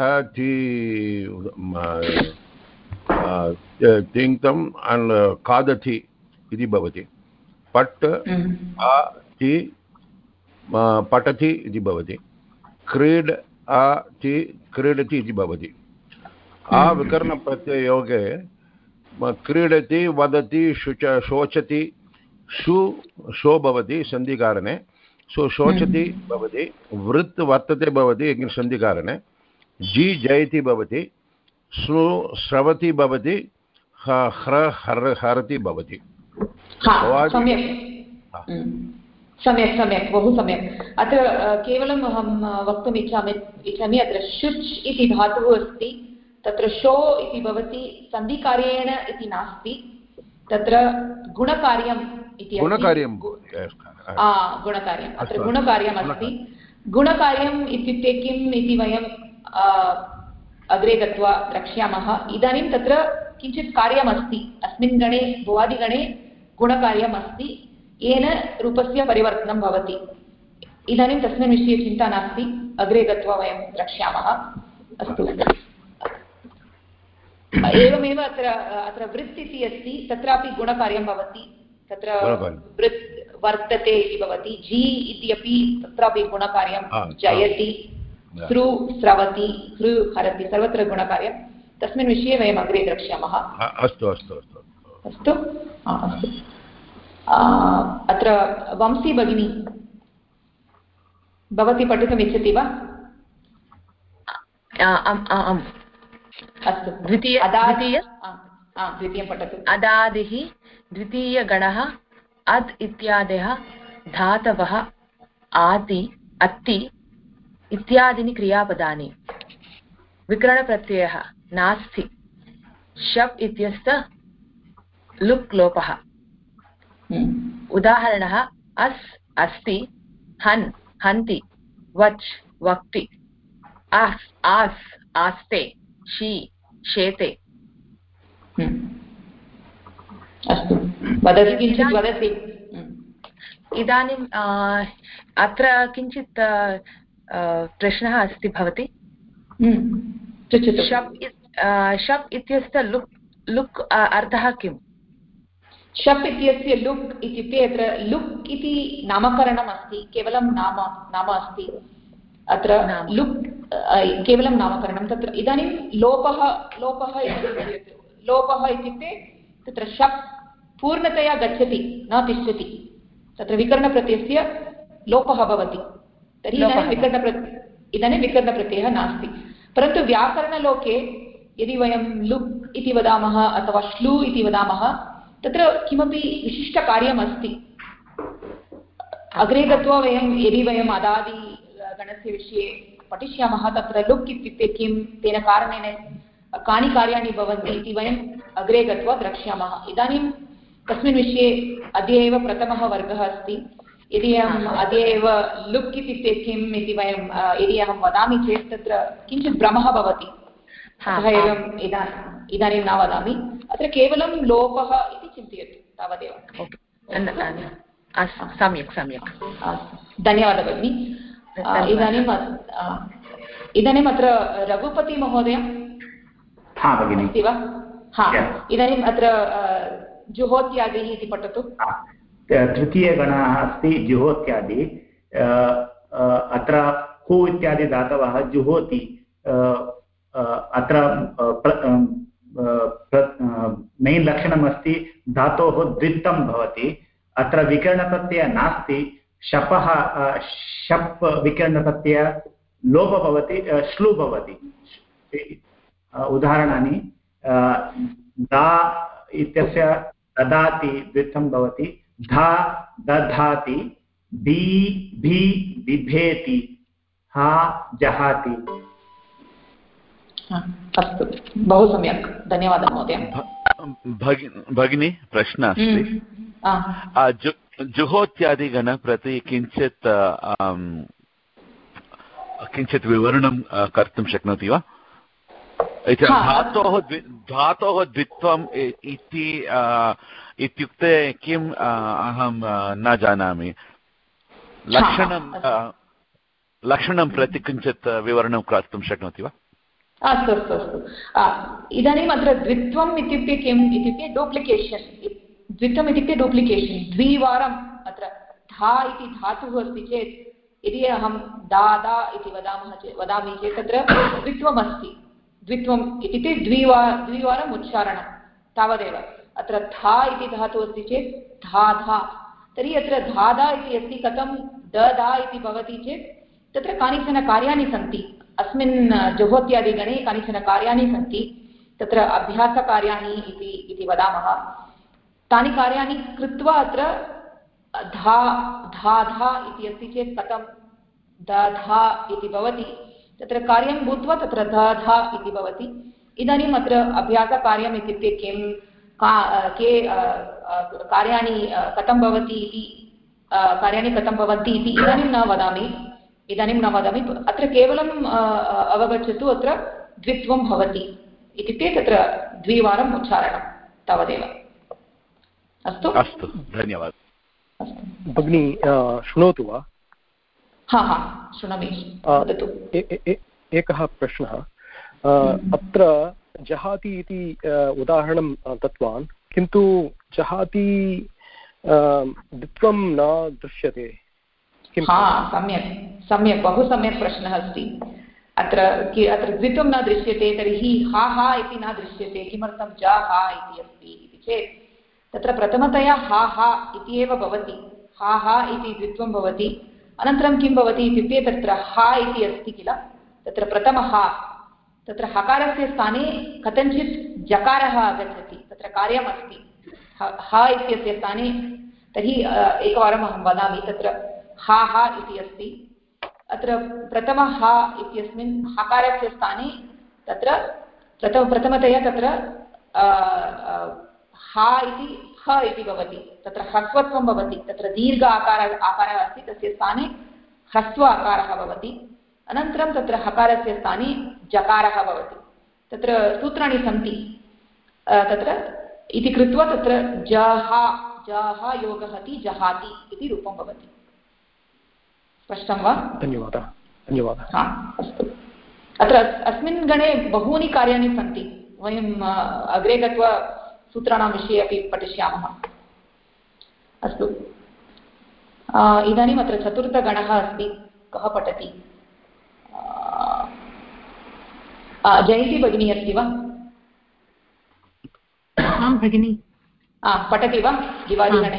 तिङ्क्तम् and खादति इति भवति। पट् आ ति पठति इति भवति। क्रीड आ ति क्रीडति इति भवति। आ विकरणप्रत्यययोगे क्रीडति, वदति, शोचति, शो भवति सन्धिकारणे, सो शोचति भवति, वृत् वर्तते भवति सन्धिकारणे, जी जयति भवति, श्रवति भवति, हरति भवति। सम्यक् सम्यक्, बहु सम्यक्। अत्र केवलम् अहं वक्तुम् इच्छामि अत्र शुच् इति धातुः अस्ति, तत्र शो इति भवति, सन्धिकार्येण इति नास्ति, तत्र गुणकार्यम् इति गुणकार्यम् अत्र गुणकार्यम् अस्ति। गुणकार्यम् इत्युक्ते किम् इति वयम् अग्रे गत्वा द्रक्ष्यामः। इदानीं तत्र किञ्चित् कार्यमस्ति, अस्मिन् गणे भुवादिगणे गुणकार्यम् अस्ति, येन रूपस्य परिवर्तनं भवति। इदानीं तस्मिन् विषये चिन्ता नास्ति, अग्रे गत्वा वयं द्रक्ष्यामः। अस्तु। एवमेव अत्र वृत् इति अस्ति, तत्रापि गुणकार्यं भवति, तत्र वृत् वर्तते इति भवति। जी इति अपि तत्रापि गुणकार्यं, जयति, श्रु श्रवति, हृ हरति, सर्वत्र गुणकार्यं। तस्मिन् विषये वयम् अग्रे द्रक्ष्यामः। अस्तु अस्तु अस्तु अस्तु अस्तु। अत्र वंशी भगिनी, भवती पठितुम् इच्छति वा? अस्तु, द्वितीयं पठतु। अदादिः द्वितीयगणः अद् इत्यादयः धातवः आति, अत्ति इत्यादीनि क्रियापदानि। विकरणप्रत्ययः नास्ति। शप् इत्यस्य लुक् लोपः। उदाहरणः अस् अस्ति, हन् हन्ति, वच् वक्ति, आस् आस् आस्ते, शी शेते। अस्तु, वदति, किञ्चित् वदति। इदानीम् अत्र किञ्चित् प्रश्नः अस्ति भवति। शप् इत्यस्य लुक् अर्थः किम्? शप् इत्यस्य लुक् इत्युक्ते अत्र लुक् इति नामकरणम् अस्ति, केवलं नाम अस्ति। अत्र लुक् केवलं नामकरणं तत्र इदानीं लोपः इत्युक्ते तत्र शप् पूर्णतया गच्छति न तिष्ठति तत्र विकरणप्रत्ययस्य लोपः भवति तर्हि इदानीं विकरणप्रत्ययः नास्ति परन्तु व्याकरणलोके यदि वयं लुक् इति वदामः अथवा श्लू इति वदामः तत्र किमपि विशिष्टकार्यम् अस्ति अग्रे गत्वा यदि वयम् अदादिगणस्य विषये पठिष्यामः तत्र लुक् इत्युक्ते किं तेन कारणेन कानि कार्याणि भवन्ति इति वयम् अग्रे गत्वा द्रक्ष्यामः इदानीं तस्मिन् विषये अद्य एव प्रथमः वर्गः अस्ति यदि अहम् अद्य एव लुक् इत्युक्ते किम् इति यदि अहं वदामि चेत् तत्र किञ्चित् भ्रमः भवति अतः एवम् इदानीं न वदामि अत्र केवलं लोपः इति चिन्तयतु तावदेव सम्यक् धन्यवादः भगिनि इदानीम् अत्र रघुपतिमहोदय अस्ति वा इदानीम् अत्र जुहोत्यादिः इति पठतु तृतीयगणः अस्ति जुहोत्यादि अत्र हु इत्यादि धातवः जुहोति अत्र मेन् लक्षणमस्ति धातोः द्वित्वं भवति अत्र विकरणप्रत्ययः नास्ति शपः शप् विकरणप्रत्ययः लोपः भवति श्लू भवति उदाहरणानि दा इत्यस्य ददाति द्वित्वं भवति धा दधाति दी भी बिभेति हा जहाति अस्तु बहु सम्यक् धन्यवादः महोदय भगिनी प्रश्नः अस्ति जुहोत्यादिगण प्रति किञ्चित् विवरणं कर्तुं शक्नोति वा धातोः द्वित्वम् इत्युक्ते किम् अहं न जानामि लक्षणं प्रति किञ्चित् विवरणं कर्तुं शक्नोति वा अस्तु अस्तु अस्तु इदानीम् अत्र द्वित्वम् इत्युक्ते किम् इत्युक्ते डुप्लिकेशन् द्वित्वम् इत्युक्ते डुप्लिकेशन् द्विवारम् अत्र धा इति धातुः अस्ति चेत् यदि अहं दादा इति वदामि चेत् तत्र द्वित्वम् अस्ति द्वित्वम् इत्युक्ते द्विवारम् उच्चारणं तावदेव अत्र धा इति धातुः अस्ति चेत् धाधा तर्हि अत्र धाधा इति अस्ति कथं दधा इति भवति चेत् तत्र कानिचन कार्याणि सन्ति अस्मिन् जुहोत्यादिगणे कानिचन कार्याणि सन्ति तत्र अभ्यासकार्याणि इति वदामः तानि कार्याणि कृत्वा अत्र धाधा इति अस्ति चेत् कथं दधा इति भवति तत्र कार्यं भूत्वा तत्र दधा इति भवति इदानीम् अत्र अभ्यासकार्यम् इत्युक्ते किं के कार्याणि कथं भवति इति कार्याणि कथं भवन्ति इति इदानीं न वदामि अत्र केवलम् अवगच्छतु अत्र द्वित्वं भवति इत्युक्ते तत्र द्विवारम् उच्चारणं तावदेव अस्तु अस्तु धन्यवादः भगिनी शृणोतु वा हा शृणोमि वदतु एकः प्रश्नः अत्र जहाति इति उदाहरणं दत्तवान् किन्तु जहाति द्वित्वं न दृश्यते सम्यक् बहु सम्यक् प्रश्नः अस्ति अत्र द्वित्वं न दृश्यते तर्हि हा इति न दृश्यते किमर्थं ज हा इति अस्ति इति चेत् तत्र प्रथमतया हा इति एव भवति हा इति द्वित्वं भवति अनन्तरं किं भवति इत्युक्ते तत्र हा इति अस्ति किल तत्र प्रथमः तत्र हकारस्य स्थाने कथञ्चित् जकारः आगच्छति तत्र कार्यमस्ति हा इत्यस्य स्थाने तर्हि एकवारम् अहं वदामि तत्र हा इति अस्ति अत्र प्रथमः हा इत्यस्मिन् हकारस्य स्थाने तत्र प्रथमतया तत्र हा इति ह इति भवति तत्र ह्रस्वत्वं भवति तत्र दीर्घ आकारः अस्ति तस्य स्थाने ह्रस्व आकारः भवति अनन्तरं तत्र हकारस्य स्थाने जकारः भवति तत्र सूत्राणि सन्ति तत्र इति कृत्वा तत्र जहा योगहति जहाति इति रूपं भवति स्पष्टं वा धन्यवादः अस्तु अत्र अस्मिन् गणे बहूनि कार्याणि सन्ति वयम् अग्रे गत्वा सूत्राणां विषये अपि पठिष्यामः अस्तु इदानीम् अत्र चतुर्थगणः अस्ति कः पठति जयन्ती भगिनी अस्ति वा? आं भगिनि। पठति वा? दिवादिगणे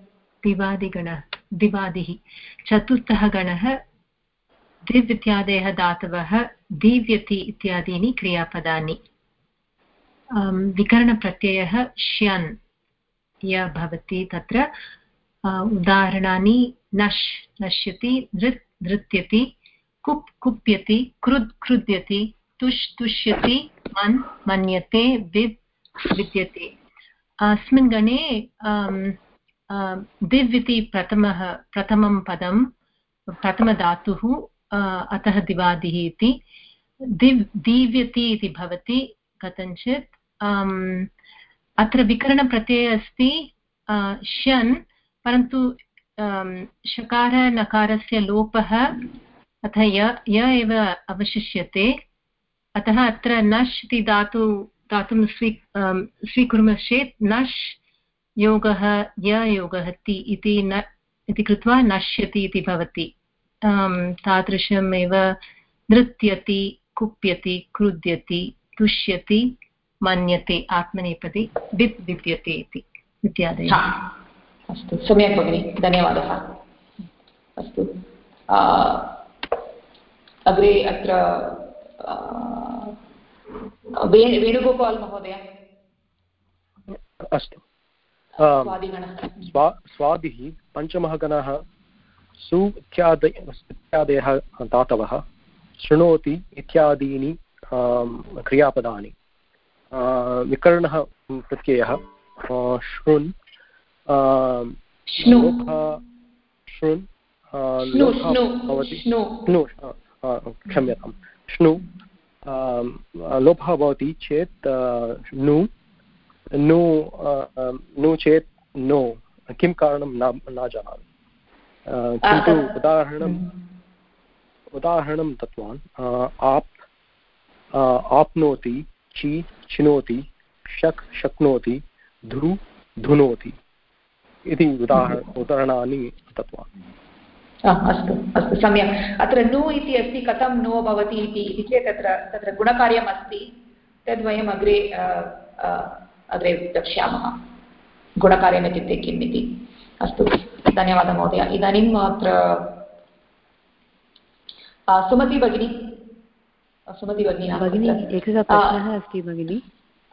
दिवादिः चतुर्थः गणः दिव् इत्यादयः धातवः दीव्यति इत्यादीनि क्रियापदानि। विकरणप्रत्ययः श्यन् य भवति तत्र उदाहरणानि नश् नश्यति, नृत् नृत्यति, कुप् कुप्यति, क्रुद् क्रुद्यति, तुष् तुष्यति, मन् मन्यते, विद् विद्यते। अस्मिन् गणे दिव् इति प्रथमं पदं प्रथमधातुः, अतः दिवादिः इति। दीव्यति इति भवति कथञ्चित्। अत्र विकरणप्रत्ययः अस्ति श्यन्, परन्तु शकार नकारस्य लोपः अतः य एव अवशिष्यते। अतः अत्र नश् इति धातुं स्वीकुर्मः चेत् नश् योगः य योगः ति इति कृत्वा नश्यति इति भवति। तादृशमेव नृत्यति, कुप्यति, क्रुद्यति, तुष्यति, मन्यते आत्मनेपदी, विद् विद्यते इति इत्यादयः। अस्तु, सम्यक् भगिनि, धन्यवादः। अस्तु, अग्रे अत्र वेणुगोपाल् महोदय। अस्तु, स्वादिः पञ्चमः गणः सु इत्यादयः धातवः, शृणोति इत्यादीनि क्रियापदानि। विकरणः प्रत्ययः शृण्, शृण् भवति, क्षम्यतां, श्नु लोपः भवति चेत् नु चेत् नो, किं कारणं न जानामि, किन्तु उदाहरणं दत्तवान्। आप्नोति, ची चिनोति, शक् शक्नोति, धु धुनोति इति उदाहरणानि दत्तवान्। अस्तु अस्तु, सम्यक्। अत्र नु इति अस्ति, कथं नो भवति इति चेत् तत्र गुणकार्यम् अस्ति, तद्वयम् अग्रे द्रक्ष्यामः, गुणकार्यम् इत्युक्ते किम् इति। अस्तु, धन्यवादः महोदय। इदानीम् अत्र सुमति भगिनी एकः प्रश्नः अस्ति भगिनि।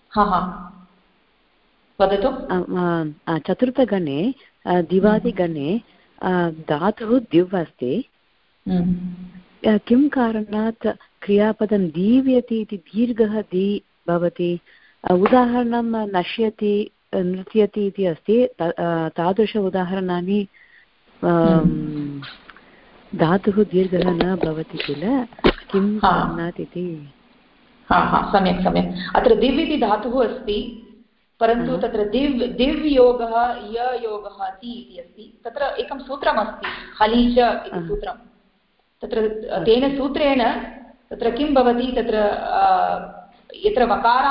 वदतु। चतुर्थगणे दिवादिगणे धातुः द्युव् अस्ति, किं कारणात् क्रियापदं दीव्यति इति दीर्घः दी भवति? उदाहरणं नश्यति, नृत्यति इति अस्ति, तादृश उदाहरणानि धातुः दीर्घः न भवति किल, किं कारणात् इति। सम्यक् सम्यक्। अत्र दिव् इति धातुः अस्ति, परन्तु तत्र दिव् योगः य योगः ति इति अस्ति। तत्र एकं सूत्रमस्ति, हलीच इति सूत्रं। तत्र तेन सूत्रेण तत्र किं भवति, तत्र यत्र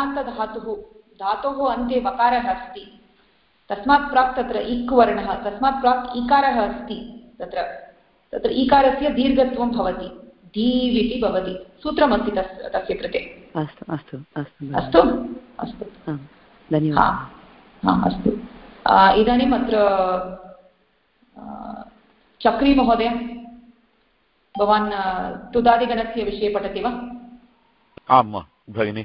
धातोः अन्ते वकारः अस्ति, तस्मात् प्राक् तत्र इक् वर्णः, तस्मात् प्राक् इकारः अस्ति, तत्र इकारस्य दीर्घत्वं भवति, दीव् इति भवति। सूत्रमस्ति तस्य कृते। अस्तु अस्तु अस्तु अस्तु अस्तु, धन्यवादः। अस्तु, इदानीम् अत्र चक्री महोदय, भवान् तुदादिगणस्य विषये पठति वा? आम् भगिनि।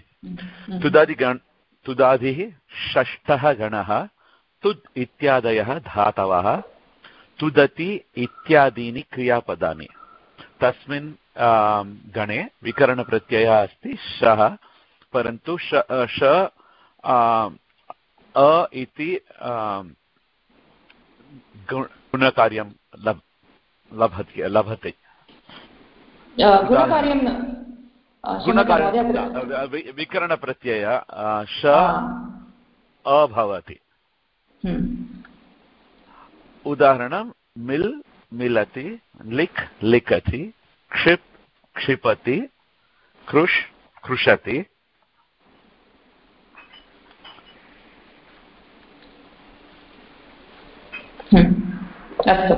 तुदादिः षष्ठः गणः, तुद् इत्यादयः धातवः, तुदति इत्यादीनि क्रियापदानि। तस्मिन् गणे विकरणप्रत्ययः अस्ति शः, परन्तु श अ इति गुणकार्यं लभते। विकरणप्रत्यय श अभवति। उदाहरणं मिल् मिलति, लिक् लिखति, क्षिप् क्षिपति, कृष् कृषति। अस्तु,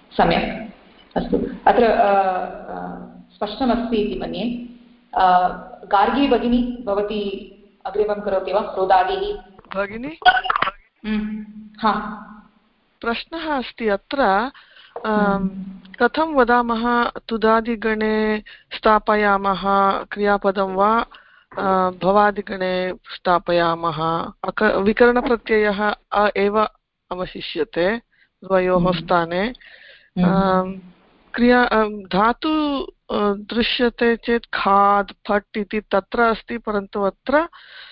सम्यक्। अस्तु, अत्र स्पष्टमस्ति इति मन्ये। गार्गी भगिनी भवती अग्रिमं करोति वा? रोदादिः भगिनी हा प्रश्नः अस्ति अत्र कथं वदामः तुदादिगणे स्थापयामः क्रियापदं वा भवादिगणे स्थापयामः? विकरणप्रत्ययः अ एव अवशिष्यते द्वयोः स्थाने। क्रिया धातु दृश्यते चेत् खाद् फट् इति तत्र अस्ति, परन्तु अत्र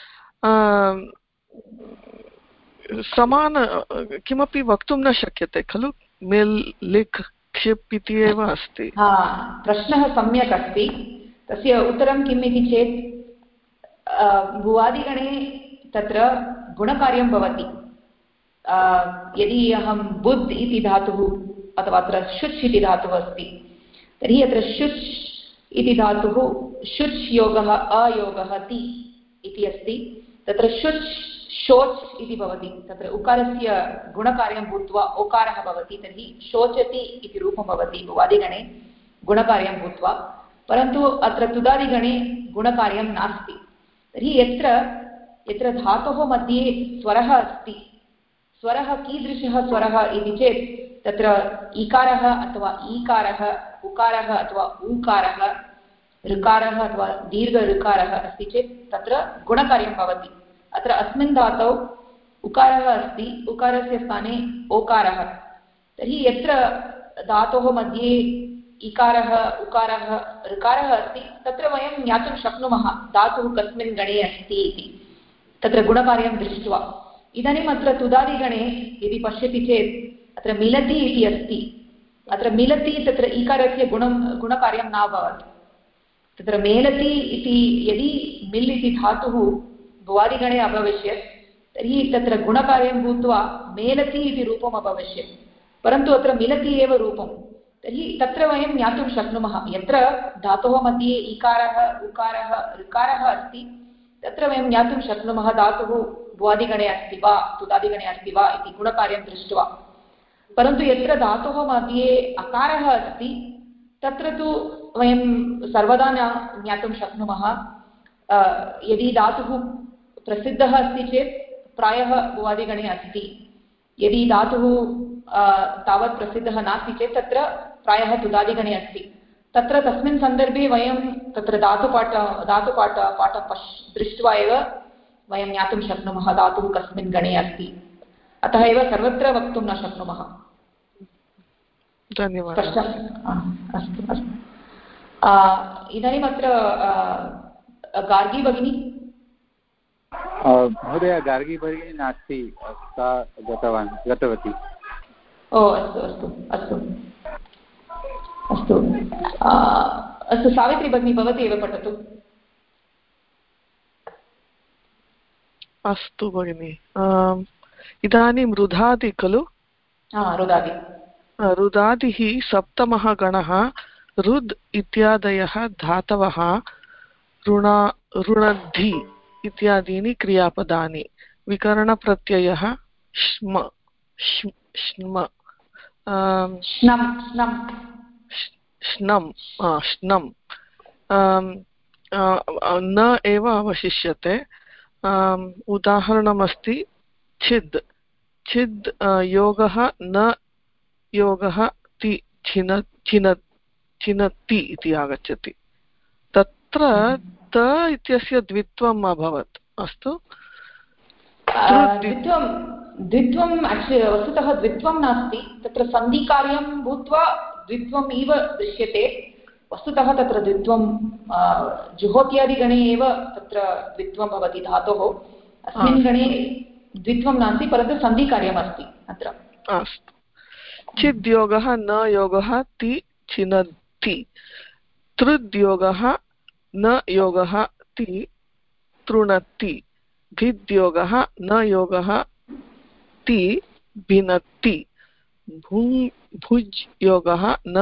समान किमपि वक्तुं न शक्यते खलु। मिल् लिख् क्षिप् इति एव अस्ति। प्रश्नः सम्यक् अस्ति। तस्य उत्तरं किम् इति चेत् भुवादिगणे तत्र गुणकार्यं भवति। यदि अहं बुद् इति धातुः अथवा अत्र शुच् इति धातुः अस्ति तर्हि अत्र शुच् इति धातुः शुच् योगः अयोगः ति इति अस्ति। तत्र शुच् शोच् इति भवति। तत्र उकारस्य गुणकार्यं भूत्वा ओकारः भवति, तर्हि शोचति इति रूपं भवति भुवादिगणे गुणकार्यं भूत्वा। परन्तु अत्र तुदादिगणे गुणकार्यं नास्ति। तर्हि यत्र धातोः मध्ये स्वरः अस्ति, स्वरः कीदृशः स्वरः इति चेत् तत्र इकारः अथवा ईकारः, उकारः अथवा ऊकारः, ऋकारः अथवा दीर्घ ऋकारः अस्ति चेत् तत्र गुणकार्यं भवति। अत्र अस्मिन् धातौ उकारः अस्ति, उकारस्य स्थाने ओकारः। तर्हि यत्र धातोः मध्ये इकारः उकारः ऋकारः अस्ति तत्र वयं ज्ञातुं शक्नुमः धातुः कस्मिन् गणे अस्ति इति, तत्र गुणकार्यं दृष्ट्वा। इदानीम् अत्र तुदादिगणे यदि पश्यति चेत् अत्र मिलति इति अस्ति। अत्र मिलति तत्र इकारस्य गुणकार्यं न भवति। तत्र मेलति इति यदि मिल् इति धातुः भुवादिगणे अभविष्यत् तर्हि तत्र गुणकार्यं भूत्वा मेलति इति रूपम् अभविष्यत्, परन्तु अत्र मिलति एव रूपं। तर्हि तत्र वयं ज्ञातुं शक्नुमः यत्र धातोः मध्ये इकारः उकारः ऋकारः अस्ति तत्र वयं ज्ञातुं शक्नुमः धातुः भुवादिगणे अस्ति वा तुदादिगणे अस्ति वा इति गुणकार्यं दृष्ट्वा। परन्तु यत्र धातोः मध्ये अकारः अस्ति तत्र तु वयं सर्वदा न ज्ञातुं शक्नुमः। यदि धातुः प्रसिद्धः अस्ति चेत् प्रायः भुवादिगणे अस्ति, यदि धातुः तावत् प्रसिद्धः नास्ति चेत् तत्र प्रायः तुदादिगणे अस्ति। तत्र तस्मिन् सन्दर्भे वयं तत्र धातुपाठं दृष्ट्वा एव वयं ज्ञातुं शक्नुमः धातुः कस्मिन् गणे अस्ति। अतः एव सर्वत्र वक्तुं न शक्नुमः। धन्यवादः। अस्तु अस्तु। इदानीम् अत्र गार्गी भगिनी। महोदय गार्गी भगिनी नास्ति, सा गतवती। ओ अस्तु अस्तु अस्तु अस्तु अस्तु। सावित्री भगिनी भवती एव पठतु। अस्तु भगिनि। इदानीं रुधादि खलु? रुदादि। रुदादिः सप्तमः गणः। रुद् इत्यादयः धातवः ऋणद्धि इत्यादीनि क्रियापदानि। विकरणप्रत्ययः श्म श्नम् न एव अवशिष्यते। उदाहरणमस्ति छिद्। छिद् योगः न योगः ति छिनति इति आगच्छति। तत्र त इत्यस्य द्वित्वम् अभवत्। अस्तु। द्वित्वं वस्तुतः द्वित्वं नास्ति, तत्र सन्धिकार्यं भूत्वा द्वित्वम् इव दृश्यते। वस्तुतः तत्र द्वित्वं जुहोत्यादिगणे एव तत्र द्वित्वं भवति धातोः। अस्मिन् गणे द्वित्वं नास्ति, परन्तु सन्धिकार्यमस्ति अत्र। अस्तु। छिद्योगः न योगः ति छिनति। तृद्योगः न योगः ति तृणति। भिद्योगः न योगः ति भिनति। भुज् योगः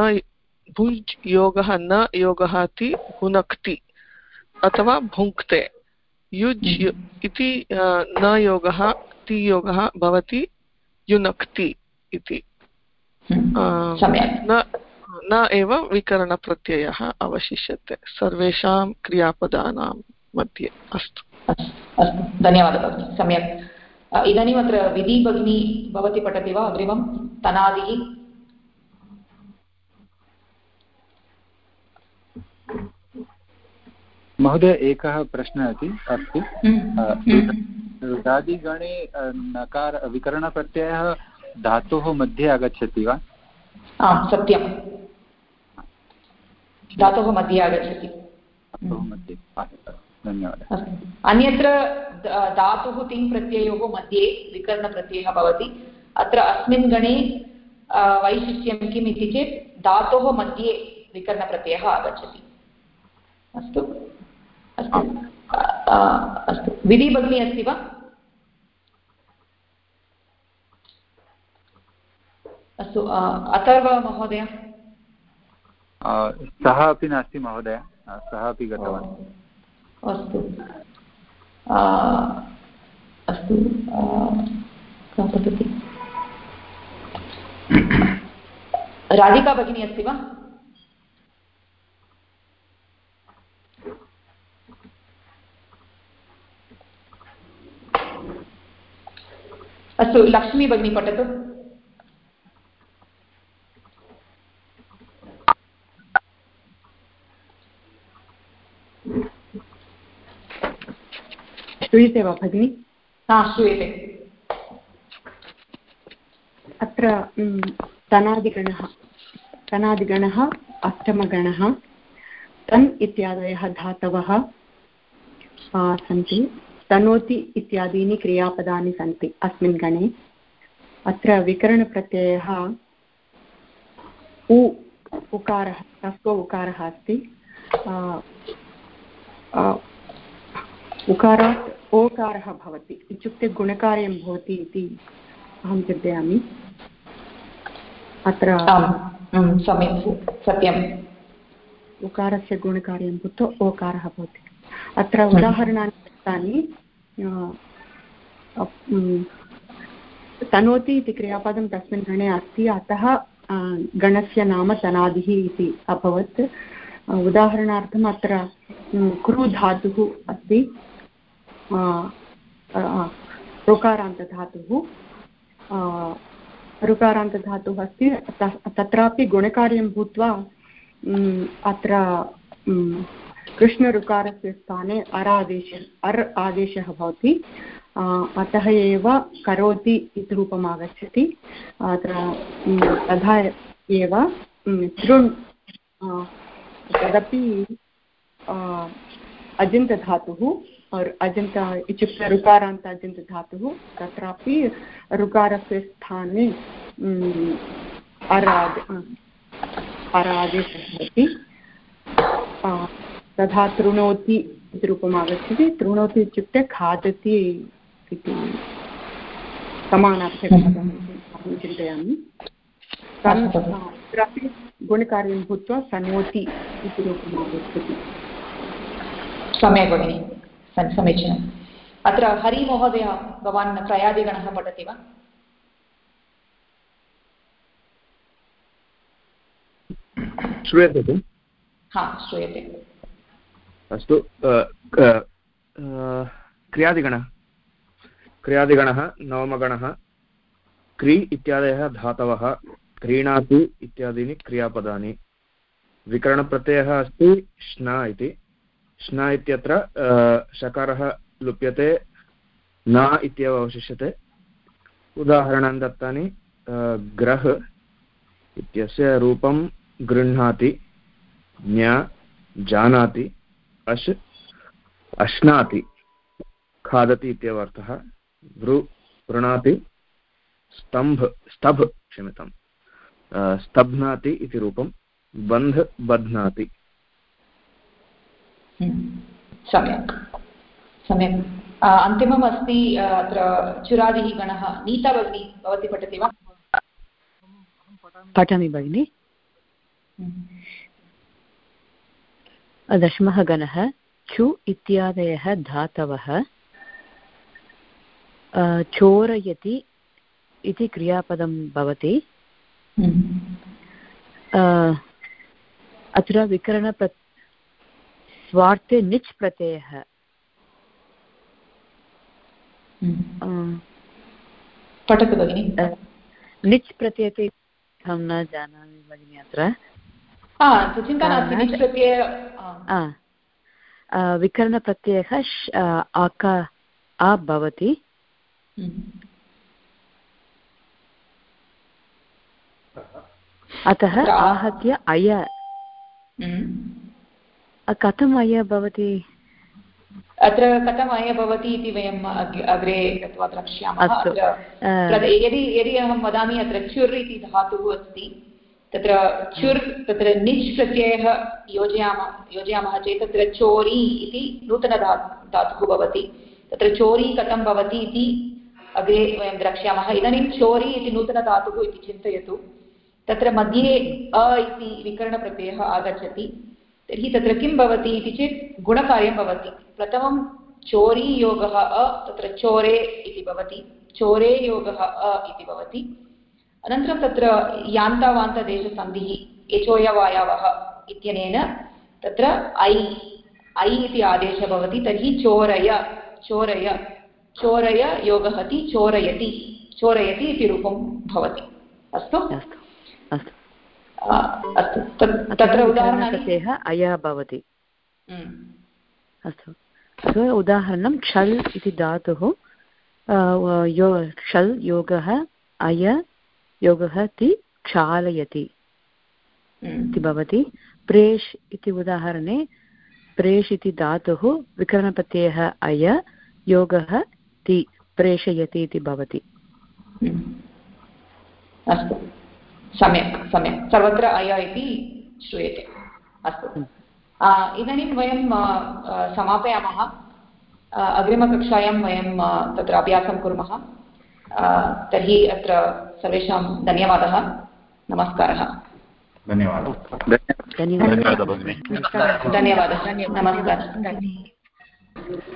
न योगः ति भुनक्ति अथवा भुङ्क्ते। युज् इति न योगः ति योगः भवति युनक्ति इति। न एव विकरणप्रत्ययः अवशिष्यते सर्वेषां क्रियापदानां मध्ये। अस्तु अस्तु, धन्यवादः भगिनि, सम्यक्। इदानीम् अत्र विधि भगिनी भवती पठति वा अग्रिमं तनादिः? महोदय एकः प्रश्नः अस्ति। रुदादिगणे नकार विकरणप्रत्ययः धातोः मध्ये आगच्छति वा? सत्यं, धातोः मध्ये आगच्छति। धन्यवादः। अन्यत्र धातुः तिङ् प्रत्ययोः मध्ये विकरणप्रत्ययः भवति। अत्र अस्मिन् गणे वैशिष्ट्यं किम् इति चेत् धातोः मध्ये विकरणप्रत्ययः आगच्छति। अस्तु अस्तु अस्तु, विधि भगिनी अस्ति वा? अस्तु, अथर्व महोदय? सः अपि नास्ति महोदय, सः अपि गतवान्। अस्तु अस्तु, का पठति? राधिका भगिनी अस्ति वा? अस्तु, लक्ष्मी भगिनी पठतु। श्रूयते वा भगिनि? श्रूयते। अत्र तनादिगणः अष्टमगणः तन् इत्यादयः धातवः सन्ति। तनोति इत्यादीनि क्रियापदानि सन्ति अस्मिन् गणे। अत्र विकरणप्रत्ययः उकारः, ह्रस्व उकारः अस्ति। उकारात् ओकारः भवति, इत्युक्ते गुणकार्यं भवति इति अहं चिन्तयामि। अत्र सम्यक्, सत्यम्, उकारस्य गुणकार्यं भूत्वा ओकारः भवति। अत्र उदाहरणानि दत्तानि। तनोति इति क्रियापदं तस्मिन् गणे अस्ति, अतः गणस्य नाम तनादिः इति अभवत्। उदाहरणार्थम् अत्र कृ धातुः अस्ति, ऋकारान्तधातुः अस्ति। तत्रापि गुणकार्यं भूत्वा अत्र कृष्णऋकारस्य स्थाने अर् आदेशः भवति। अतः एव करोति इति रूपम् आगच्छति। अत्र तथा एव तृण् तदपि अजन्तधातुः, अजन्त इत्युक्ते ऋकारान्त अजन्तधातुः, तत्रापि ऋकारस्य स्थाने अर् आदेशः भवति। तथा तृणोति इति रूपम् आगच्छति। तृणोति इत्युक्ते खादति इति समानार्थकपदम् अहं चिन्तयामि। तत्रापि गुणकार्यं भूत्वा सनोति इति रूपम् आगच्छति। सम्यक् भगिनि, समीचीनम्। अत्र हरिमहोदय, भवान् त्रयादिगणः पठति वा? श्रूयते खलु? श्रूयते। अस्तु, क्रियादिगणः नवमगणः। क्री इत्यादयः धातवः, क्रीणाति इत्यादीनि क्रियापदानि। विकरणप्रत्ययः अस्ति श्न इति। श्न इत्यत्र शकारः लुप्यते, न इत्येव अवशिष्यते। उदाहरणानि दत्तानि। ग्रह इत्यस्य रूपं गृह्णाति, ज्ञ जानाति, अश् अश्नाति, खादति इत्येव अर्थः। वृ वृणाति, स्तभ स्तभ्नाति इति रूपं। बन्ध बध्नाति। सम्यक् सम्यक्। अन्तिमम् अस्ति अत्र चुरादिः गणः। नीता भगिनी, भवती पठति वा? पठामि भगिनि। दशमः गणः चु इत्यादयः धातवः चोरयति इति क्रियापदं भवति। अत्र स्वार्थे निच् प्रत्ययः पठतु भगिनि। निच् प्रत्ययते अहं न जानामि भगिनि अत्र। चिन्ता नास्ति, निच् प्रत्यय विकरणप्रत्ययः आ भवति। अतः आहत्य अय। कथम् अय भवति? अत्र कथम् अय भवति इति वयम् अग्रे गत्वा द्रक्ष्यामः। यदि अहं वदामि अत्र चुर् इति धातुः अस्ति, तत्र चुर् तत्र निच् प्रत्ययः योजयामः चेत् तत्र चोरी इति नूतनधातुः भवति। तत्र चोरी कथं भवति इति अग्रे वयं द्रक्ष्यामः। इदानीं चोरी इति नूतनधातुः इति चिन्तयतु। तत्र मध्ये अ इति विकरणप्रत्ययः आगच्छति, तर्हि तत्र किं भवति इति चेत् गुणकार्यं भवति। प्रथमं चोरी योगः अ, तत्र चोरे इति भवति, चोरे योगः अ इति भवति। अनन्तरं तत्र यान्तावान्तदेशसन्धिः एचोयवायावः इत्यनेन तत्र ऐ इति आदेशः भवति। तर्हि चोरय चोरय चोरय योगहति चोरयति चोरयति इति रूपं भवति। अस्तु अस्तु, तत्र उदाहरणानि अयः भवति। अस्तु, उदाहरणं क्षल् इति धातुः क्षल् योगः अय योगः ति क्षालयति इति भवति। प्रेष् इति उदाहरणे प्रेष् इति धातुः विकरणप्रत्ययः अय योगः ति प्रेषयति इति भवति। अस्तु, सम्यक् सम्यक्, सर्वत्र अय इति श्रूयते। अस्तु, इदानीं वयं समापयामः। अग्रिमकक्षायां वयं तत्र अभ्यासं कुर्मः। तर्हि अत्र सर्वेषां धन्यवादः, नमस्कारः। धन्यवादः भगिनि। धन्यवादः, नमस्कारः।